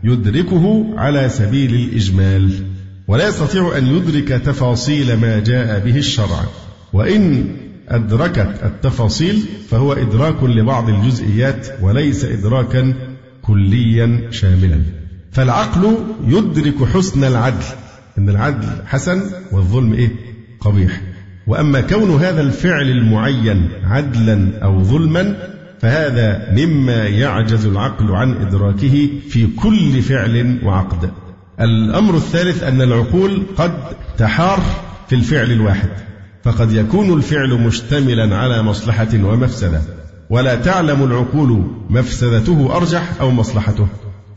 يدركه على سبيل الإجمال، ولا يستطيع أن يدرك تفاصيل ما جاء به الشرع، وإن أدركت التفاصيل فهو إدراك لبعض الجزئيات وليس إدراكا كليا شاملا. فالعقل يدرك حسن العدل، إن العدل حسن والظلم قبيح. وأما كون هذا الفعل المعين عدلا أو ظلما فهذا مما يعجز العقل عن إدراكه في كل فعل وعقد. الأمر الثالث أن العقول قد تحار في الفعل الواحد، فقد يكون الفعل مشتملا على مصلحة ومفسدة، ولا تعلم العقول مفسدته أرجح أو مصلحته،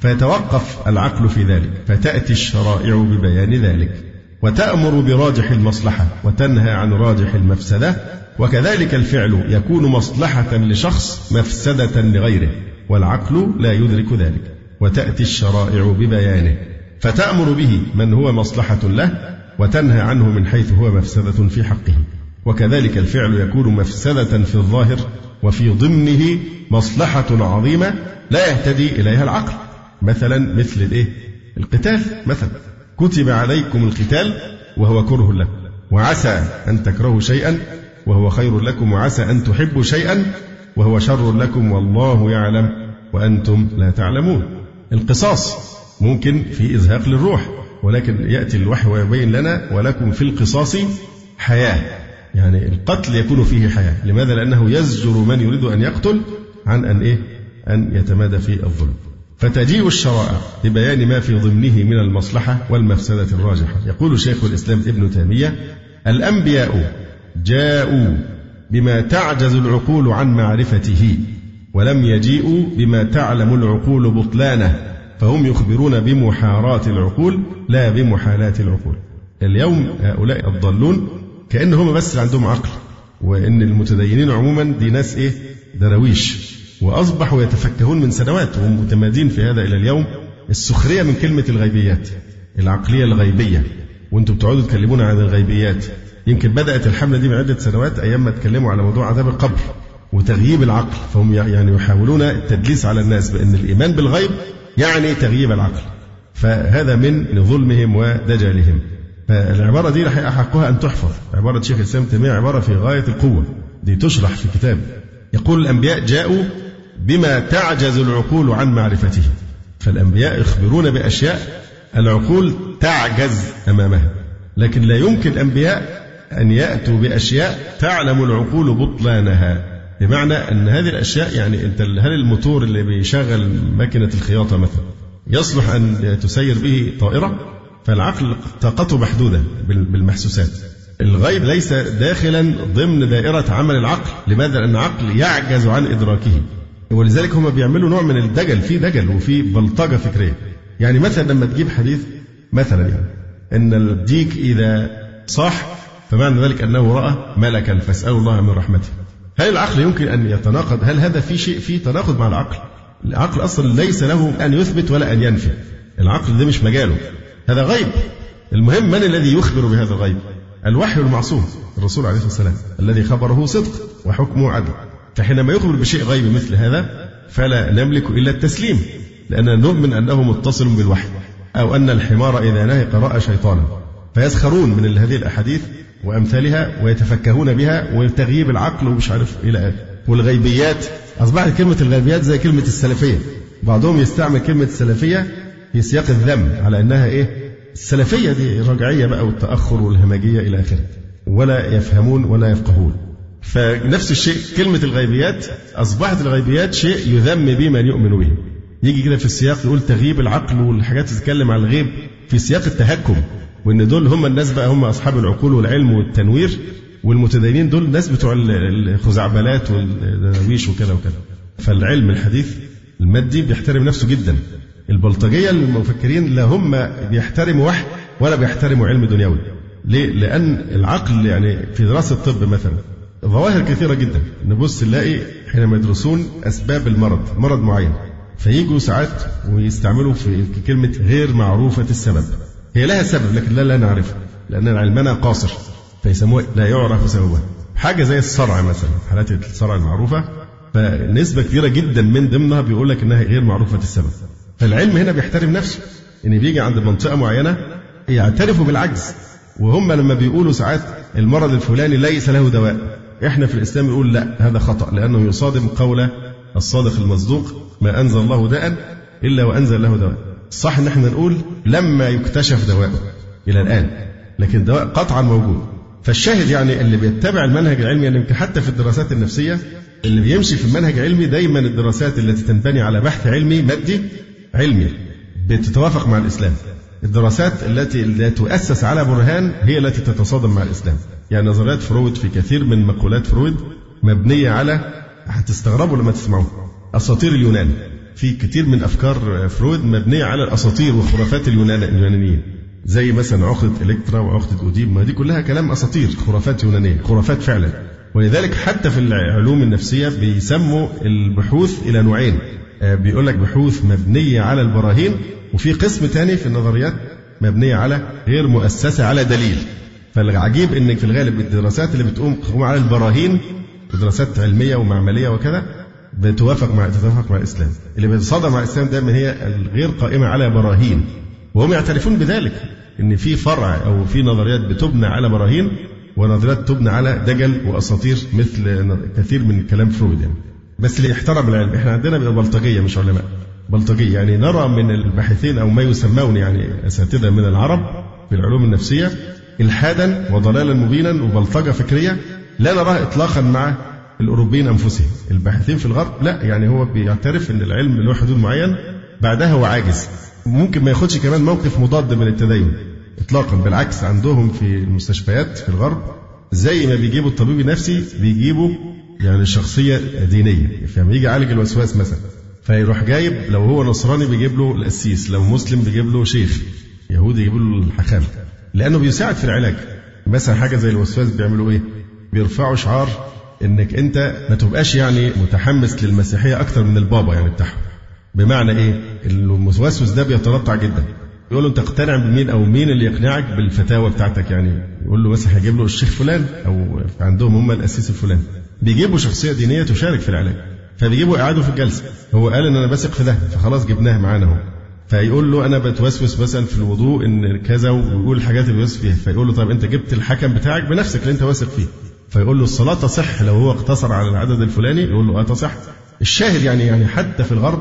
فيتوقف العقل في ذلك، فتأتي الشرائع ببيان ذلك، وتأمر براجح المصلحة وتنهى عن راجح المفسدة. وكذلك الفعل يكون مصلحة لشخص مفسدة لغيره، والعقل لا يدرك ذلك، وتأتي الشرائع ببيانه، فتأمر به من هو مصلحة له وتنهى عنه من حيث هو مفسدة في حقه. وكذلك الفعل يكون مفسدة في الظاهر وفي ضمنه مصلحة عظيمة لا يهتدي إليها العقل، مثل القتال مثلا، كتب عليكم القتال وهو كره لكم، وعسى أن تكرهوا شيئا وهو خير لكم، وعسى أن تحبوا شيئا وهو شر لكم والله يعلم وأنتم لا تعلمون. القصاص ممكن في إزهاق للروح، ولكن يأتي الوحي ويبين لنا ولكم في القصاص حياة، يعني القتل يكون فيه حياة. لماذا؟ لأنه يزجر من يريد أن يقتل عن أن يتمادى في الظلم. فتجيء الشرائع لبيان ما في ضمنه من المصلحة والمفسدة الراجحة. يقول شيخ الإسلام ابن تيمية: الأنبياء جاءوا بما تعجز العقول عن معرفته، ولم يجيئوا بما تعلم العقول بطلانه، فهم يخبرون بمحارات العقول لا بمحالات العقول. اليوم هؤلاء الضالون كأنهم بس عندهم عقل، وإن المتدينين عموما دي ناس درويش، وأصبحوا يتفكهون من سنوات وهم متمادين في هذا إلى اليوم. السخرية من كلمة الغيبيات، العقلية الغيبية، وأنتم بتقعدوا تكلمون عن الغيبيات. يمكن بدأت الحملة دي من عدة سنوات أيام ما تكلموا على موضوع عذاب القبر وتغييب العقل، فهم يعني يحاولون التدليس على الناس بأن الإيمان بالغيب يعني تغييب العقل، فهذا من ظلمهم ودجالهم. فالعبارة دي حقها أن تحفظ. عبارة شيخ الإسلام تيمية عبارة في غاية القوة، دي تشرح في كتاب. يقول: الأنبياء جاءوا بما تعجز العقول عن معرفته. فالأنبياء يخبرون بأشياء العقول تعجز أمامها، لكن لا يمكن الأنبياء أن يأتوا بأشياء تعلم العقول بطلانها. بمعنى أن هذه الأشياء، يعني أنت هل الموتور اللي بيشغل ماكينة الخياطة مثلا يصلح أن تسير به طائرة؟ فالعقل طاقته محدودة بالمحسوسات. الغيب ليس داخلا ضمن دائرة عمل العقل. لماذا؟ لأن العقل يعجز عن إدراكه، ولذلك هم بيعملوا نوع من الدجل، في دجل وفي بلطجة فكرية. يعني مثلا لما تجيب حديث مثلا أن الديك إذا صاح فمعنى ذلك أنه رأى ملكا فاسألوا الله من رحمته. هل العقل يمكن أن يتناقض؟ هل هذا في شيء فيه تناقض مع العقل؟ العقل أصلا ليس له أن يثبت ولا أن ينفي، العقل ده مش مجاله، هذا غيب. المهم من الذي يخبر بهذا الغيب؟ الوحي المعصوم الرسول عليه الصلاة والسلام الذي خبره صدق وحكمه عدل. فحينما يخبر بشيء غيب مثل هذا فلا نملك إلا التسليم، لأننا نؤمن أنه متصل بالوحي. أو أن الحمار إذا نهق رأى شيطانا، فيسخرون من هذه الأحاديث وأمثالها ويتفكهون بها وتغييب العقل ومش عارف إلى آخره. والغيبيات أصبحت كلمة الغيبيات زي كلمة السلفية، بعضهم يستعمل كلمة السلفية في سياق الذم على أنها السلفية دي رجعية بقى والتأخر والهمجية إلى آخره، ولا يفهمون ولا يفقهون. فنفس الشيء كلمة الغيبيات، أصبحت الغيبيات شيء يذم به من يؤمن به. يجي كده في السياق يقول تغييب العقل والحاجات تتكلم عن الغيب في سياق التهكم، وإن دول هم الناس بقى هم أصحاب العقول والعلم والتنوير، والمتدينين دول الناس بتوع الخزعبلات والدراويش وكذا وكذا. فالعلم الحديث المادي بيحترم نفسه جدا. البلطجية المفكرين لا هم بيحترموا وحي ولا بيحترموا علم دنيوي. ليه؟ لأن العقل يعني في دراسة الطب مثلا ظواهر كثيرة جدا، نبص نلاقي حينما يدرسون أسباب مرض معين، فييجوا ساعات ويستعملوا في كلمة غير معروفة السبب. هي لها سبب لكن لا نعرفه، لأن علمنا قاصر، فيسموها لا يعرف سببها. حاجة زي الصرع مثلا، حالات الصرع المعروفة، فنسبة كبيرة جدا من ضمنها بيقول لك إنها غير معروفة السبب. فالعلم هنا بيحترم نفسه، إن بيجي عند منطقة معينة يعترفوا بالعجز. وهم لما بيقولوا ساعات المرض الفلاني ليس له دواء، إحنا في الإسلام نقول لا، هذا خطأ، لأنه يصادم قول الصادق المصدوق: ما أنزل الله داء إلا وأنزل له دواء. صح إن إحنا نقول لما يكتشف دواء إلى الآن، لكن دواء قطعا موجود. فالشاهد يعني اللي بيتبع المنهج العلمي، يعني حتى في الدراسات النفسية اللي بيمشي في المنهج العلمي دايما الدراسات التي تنبني على بحث علمي مادي علمي بتتوافق مع الإسلام. الدراسات التي لا تؤسس على برهان هي التي تتصادم مع الإسلام. يعني نظريات فرويد، في كثير من مقولات فرويد مبنية على، هتستغربوا لما تسمعوه، أساطير اليونان. في كثير من أفكار فرويد مبنية على الأساطير وخرافات اليونانيين، زي مثلا عقدة إلكترا وعقدة أوديب، ما دي كلها كلام أساطير، خرافات يونانية، خرافات فعلا. ولذلك حتى في العلوم النفسية بيسموا البحوث إلى نوعين، بيقول لك بحوث مبنية على البراهين، وفي قسم تاني في النظريات مبنية على غير مؤسسة على دليل. فالعجيب إن في الغالب الدراسات اللي بتقوم على البراهين، دراسات علمية ومعملية وكذا، تتوافق مع الإسلام. اللي بيتصادم مع الإسلام دائما هي الغير قائمة على براهين، وهم يعترفون بذلك، إن في فرع أو في نظريات بتبنى على براهين ونظريات تبنى على دجل وأساطير مثل كثير من كلام فرويد يعني. بس اللي يحترم العلم، احنا عندنا بيبقى بلطجية مش علماء، بلطجية يعني. نرى من الباحثين أو ما يسمون يعني أساتذة من العرب في العلوم النفسية إلحادا وضلالا مبينا وبلطجة فكرية لا نراها إطلاقا مع الأوروبيين أنفسهم. الباحثين في الغرب لا، يعني هو بيعترف أن العلم له حدود معين بعدها هو عاجز، ممكن ما ياخدش كمان موقف مضاد من التدين إطلاقا. بالعكس عندهم في المستشفيات في الغرب زي ما بيجيبوا الطبيب النفسي بيجيبوا يعني شخصية دينية. فلما يجي يعالج الوسواس مثلا فيروح جايب، لو هو نصراني بيجيب له القسيس، لو مسلم بيجيب له شيخ، يهودي يجيب له الحكام، لأنه بيساعد في العلاج. مثلا حاجة زي الوسواس بيعملوا إيه؟ بيرفعوا شعار إنك أنت ما تبقاش يعني متحمس للمسيحية أكتر من البابا يعني بتاعهم. بمعنى إيه؟ الموسوس ده بيتنطع جدا، يقول له أنت تقتنع بمين أو مين اللي يقنعك بالفتاوى بتاعتك يعني. يقول له مثلا هيجيب له الشيخ فلان أو عندهم هم القسيس الفلاني، بيجيبوا شخصية دينية تشارك في العلاج، فبيجيبوا يقعدوا في الجلسة. هو قال إن أنا بثق في ده فخلاص جبناه معانا اهو. فيقول له أنا بتوسوس مثلا في الوضوء إن كذا، ويقول الحاجات اللي بيوسوس فيها. فيقول له طيب أنت جبت الحكم بتاعك بنفسك اللي أنت واثق فيه. فيقول له الصلاة تصح لو هو اقتصر على العدد الفلاني، يقول له تصح. الشاهد يعني حتى في الغرب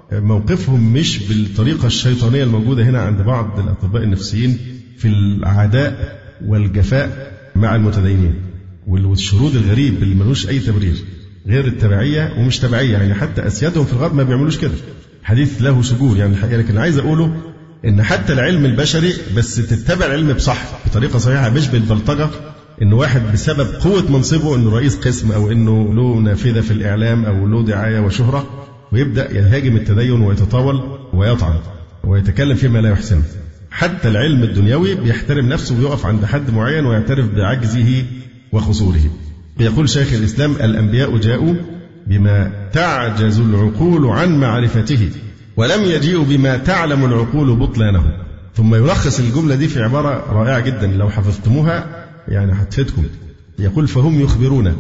موقفهم مش بالطريقة الشيطانية الموجودة هنا عند بعض الأطباء النفسيين في العداء والجفاء مع المتدينين والشرود الغريب اللي ملوش أي تبرير غير التبعية ومش تبعية. يعني حتى أسيادهم في الغرب ما بيعملوش كده، حديث له شجور يعني الحقيقة. لكن عايز أقوله إن حتى العلم البشري بس تتبع العلم بصح بطريقة صحيحة، مش بالبلطجة. إنه واحد بسبب قوة منصبه إنه رئيس قسم أو إنه له نافذة في الإعلام أو له دعاية وشهرة ويبدأ يهاجم التدين ويتطاول ويطعن ويتكلم فيما لا يحسنه. حتى العلم الدنيوي بيحترم نفسه ويقف عند حد معين ويعترف بعجزه وخسوره. يقول شيخ الإسلام الأنبياء جاءوا بما تعجز العقول عن معرفته ولم يجيئوا بما تعلم العقول بطلانه. ثم يلخص الجملة دي في عبارة رائعة جدا لو حفظتموها يعني هتفيدكم. يقول فهم يخبرون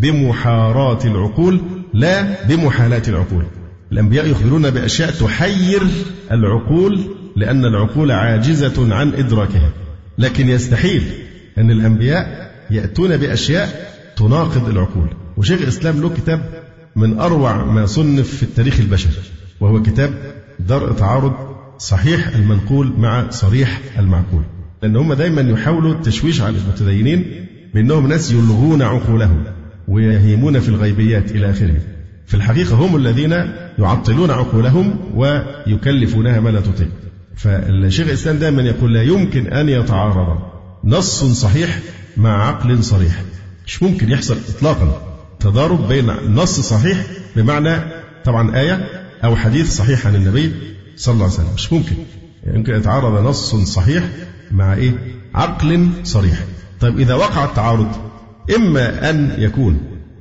بمحارات العقول لا بمحالات العقول. الأنبياء يخبرون بأشياء تحير العقول لأن العقول عاجزة عن إدراكها، لكن يستحيل أن الأنبياء يأتون بأشياء تناقض العقول. وشيخ الإسلام له كتاب من أروع ما صنف في التاريخ البشري، وهو كتاب درء تعارض صحيح المنقول مع صريح المعقول. لأن هم دايما يحاولوا التشويش على المتدينين بأنهم ناس يلغون عقولهم ويهيمون في الغيبيات إلى آخره. في الحقيقة هم الذين يعطلون عقولهم ويكلفونها ما لا تطيق. فالشيخ الإسلام دائما يقول لا يمكن أن يتعارض نص صحيح مع عقل صريح. مش ممكن يحصل إطلاقا تضارب بين نص صحيح بمعنى طبعا آية أو حديث صحيح عن النبي صلى الله عليه وسلم، مش ممكن. يمكن يتعارض نص صحيح مع إيه؟ عقل صريح. طيب إذا وقع التعارض إما أن يكون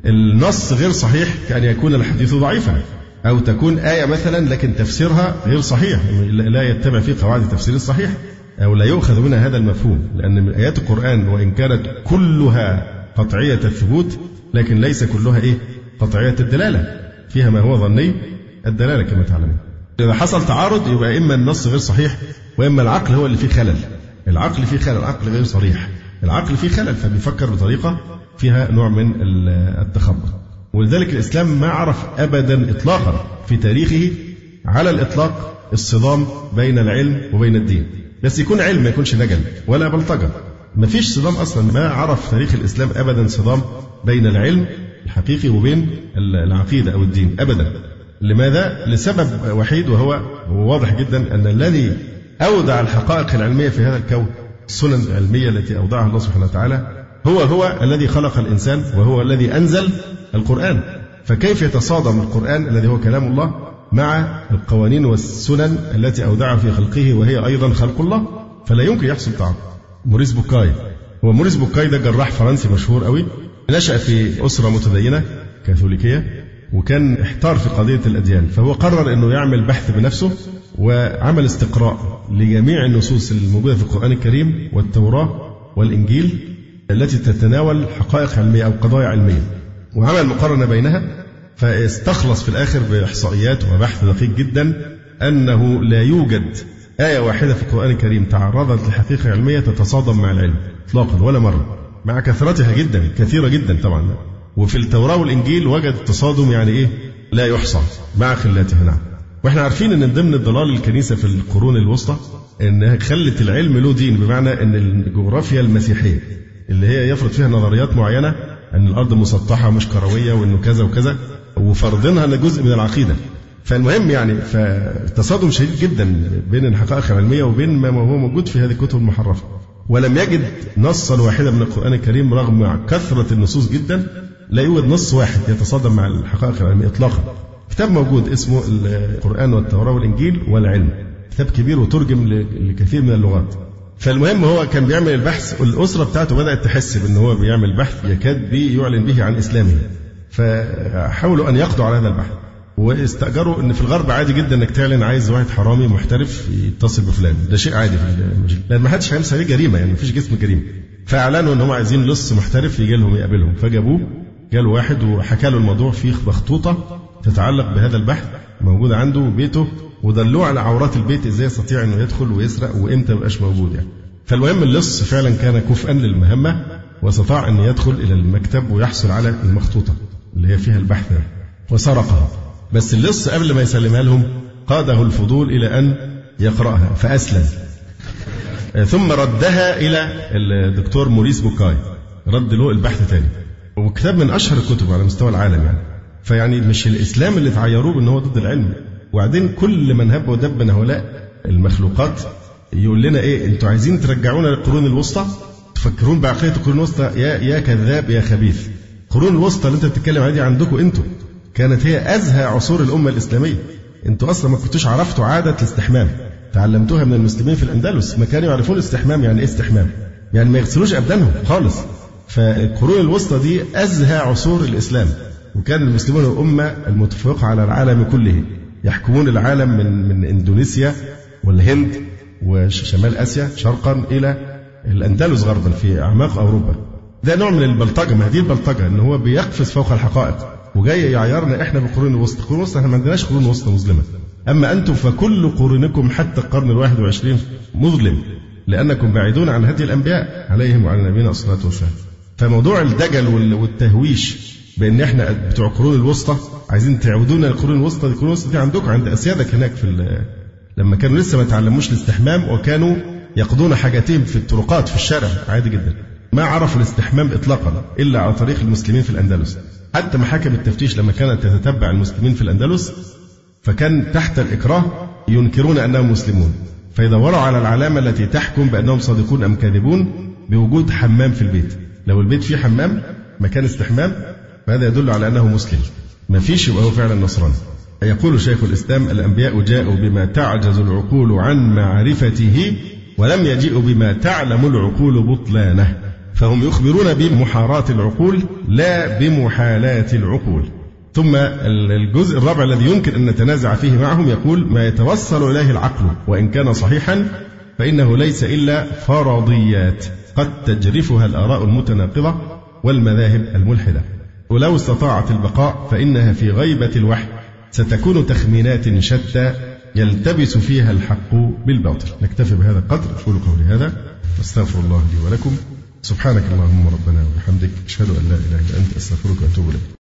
النص غير صحيح كأن يكون الحديث ضعيفا، أو تكون آية مثلا لكن تفسيرها غير صحيح لا يتبع فيه قواعد التفسير الصحيح، أو لا يؤخذ منها هذا المفهوم. لأن من آيات القرآن وإن كانت كلها قطعية الثبوت لكن ليس كلها إيه؟ قطعية الدلالة، فيها ما هو ظني الدلالة كما تعلمون. إذا حصل تعارض يبقى إما النص غير صحيح وإما العقل هو اللي فيه خلل. العقل فيه خلل، العقل غير صريح، العقل فيه خلل فبيفكر بطريقة فيها نوع من التخبط. ولذلك الإسلام ما عرف أبدا إطلاقا في تاريخه على الإطلاق الصدام بين العلم وبين الدين، بس يكون علم ما يكونش دجل ولا بلطجة. ما فيش صدام أصلا، ما عرف تاريخ الإسلام أبدا صدام بين العلم الحقيقي وبين العقيدة أو الدين أبدا. لماذا؟ لسبب وحيد وهو واضح جدا أن الذي أودع الحقائق العلمية في هذا الكون، السنن العلمية التي أودعها الله سبحانه وتعالى، هو الذي خلق الإنسان وهو الذي أنزل القرآن. فكيف يتصادم القرآن الذي هو كلام الله مع القوانين والسنن التي أودعها في خلقه وهي أيضا خلق الله؟ فلا يمكن يحصل تعارض. موريس بوكاي، موريس بوكاي ده جراح فرنسي مشهور قوي، نشأ في أسرة متدينة كاثوليكية وكان احتار في قضية الأديان، فهو قرر أنه يعمل بحث بنفسه وعمل استقراء لجميع النصوص الموجودة في القرآن الكريم والتوراة والإنجيل التي تتناول حقائق علمية أو قضايا علمية، وعمل مقارنة بينها. فاستخلص في الآخر بإحصائيات وبحث دقيق جدا أنه لا يوجد آية واحدة في القرآن الكريم تعرضت لحقيقة علمية تتصادم مع العلم إطلاقا ولا مرة. مع كثرتها جدا كثيرة جدا طبعا. وفي التوراة والإنجيل وجد تصادم يعني إيه لا يحصى مع خلاتها. نعم. وإحنا عارفين أن من ضمن ضلال الكنيسة في القرون الوسطى أنها خلت العلم له دين، بمعنى أن الجغرافيا المسيحية اللي هي يفرض فيها نظريات معينة أن الأرض مسطحة مش كروية وأنه كذا وكذا، وفرضنها أن جزء من العقيدة. فالمهم يعني فتصادم شديد جدا بين الحقائق العلمية وبين ما هو موجود في هذه الكتب المحرفة. ولم يجد نصا واحدا من القرآن الكريم رغم كثرة النصوص جدا، لا يوجد نص واحد يتصادم مع الحقائق العلمية إطلاقا. كتاب موجود اسمه القرآن والتوراة والإنجيل والعلم، كتاب كبير وترجم لكثير من اللغات. فالمهم هو كان بيعمل البحث، والأسرة بتاعته بدأت تحس بأنه هو بيعمل بحث يكاد يعلن به عن إسلامه، فحاولوا أن يقضوا على هذا البحث، واستأجروا أن في الغرب عادي جدا أنك تعلن عايز واحد حرامي محترف يتصل بفلان، ده شيء عادي في المجال، لأن ما حدش هيمسك عليه جريمة، يعني مفيش جسم جريمة. فأعلنوا أن هم عايزين لص محترف يجي لهم يقابلهم، فجابوه جاله واحد وحكى له الموضوع في مخطوطة تتعلق بهذا البحث موجودة عنده بيته، ودلوه على عورات البيت ازاي يستطيع انه يدخل ويسرق وامتى مبقاش موجود يعني. فالمهم اللص فعلا كان كفءا للمهمة، واستطاع ان يدخل الى المكتب ويحصل على المخطوطة اللي هي فيها البحث وسرقها. بس اللص قبل ما يسلمها لهم قاده الفضول الى ان يقرأها فأسلم، ثم ردها الى الدكتور موريس بوكاي، رد له البحث تاني، وكتاب من اشهر الكتب على مستوى العالم يعني. فيعني مش الاسلام اللي تعيروه ان هو ضد العلم. وبعدين كل من هب ودب من هؤلاء المخلوقات يقول لنا ايه، انتوا عايزين ترجعونا للقرون الوسطى، تفكرون بعقيده القرون الوسطى، يا كذاب يا خبيث. القرون الوسطى اللي انت بتتكلم عليها دي عندكم انتوا كانت هي ازهى عصور الامه الاسلاميه. انتوا اصلا ما كنتوش عرفتوا عاده الاستحمام، تعلمتوها من المسلمين في الاندلس، ما كانوا يعرفون الاستحمام. يعني ايه استحمام؟ يعني ما يغسلوش ابدانهم خالص. فالقرون الوسطى دي ازهى عصور الاسلام، وكان المسلمون الامه المتفوقه على العالم كله، يحكمون العالم من اندونيسيا والهند وشمال اسيا شرقا الى الاندلس غربا في اعماق اوروبا. ده نوع من البلطجه، ما هي دي البلطجه، ان هو بيقفز فوق الحقائق وجاي يعيرنا احنا بالقرون الوسطى. القرون الوسطى احنا ما عندناش قرون وسطى مظلمه، اما انتم فكل قرونكم حتى القرن ال21 مظلم، لانكم بعيدون عن هدي الانبياء عليهم وعلى نبينا الصلاه والسلام. فموضوع الدجل والتهويش بان احنا بتوع القرون الوسطى عايزين تعودونا للقرون الوسطى، القرون الوسطى دي عندكم عند اسيادك هناك لما كانوا لسه ما تعلموش الاستحمام، وكانوا يقضون حاجاتهم في الطرقات في الشارع عادي جدا، ما عرفوا الاستحمام اطلاقا الا عن طريق المسلمين في الاندلس. حتى محاكم التفتيش لما كانت تتتبع المسلمين في الاندلس فكان تحت الاكراه ينكرون انهم مسلمون، فيدوروا على العلامه التي تحكم بانهم صادقون ام كاذبون بوجود حمام في البيت. لو البيت فيه حمام مكان استحمام فهذا يدل على أنه مسلم، ما فيش يبقى هو فعلا نصراني. يقول شيخ الإسلام: الأنبياء جاءوا بما تعجز العقول عن معرفته، ولم يجيئوا بما تعلم العقول بطلانه، فهم يخبرون بمحارات العقول لا بمحالات العقول. ثم الجزء الرابع الذي يمكن أن نتنازع فيه معهم يقول: ما يتوصل إليه العقل وإن كان صحيحا فإنه ليس إلا فرضيات قد تجرفها الآراء المتناقضة والمذاهب الملحدة، ولو استطاعت البقاء فإنها في غيبة الوحي ستكون تخمينات شتى يلتبس فيها الحق بالباطل. نكتفي بهذا القدر، أقول قولي هذا واستغفر الله لي ولكم. سبحانك اللهم ربنا وبحمدك، أشهد أن لا إله إلا أنت، أستغفرك وأتوب إليك.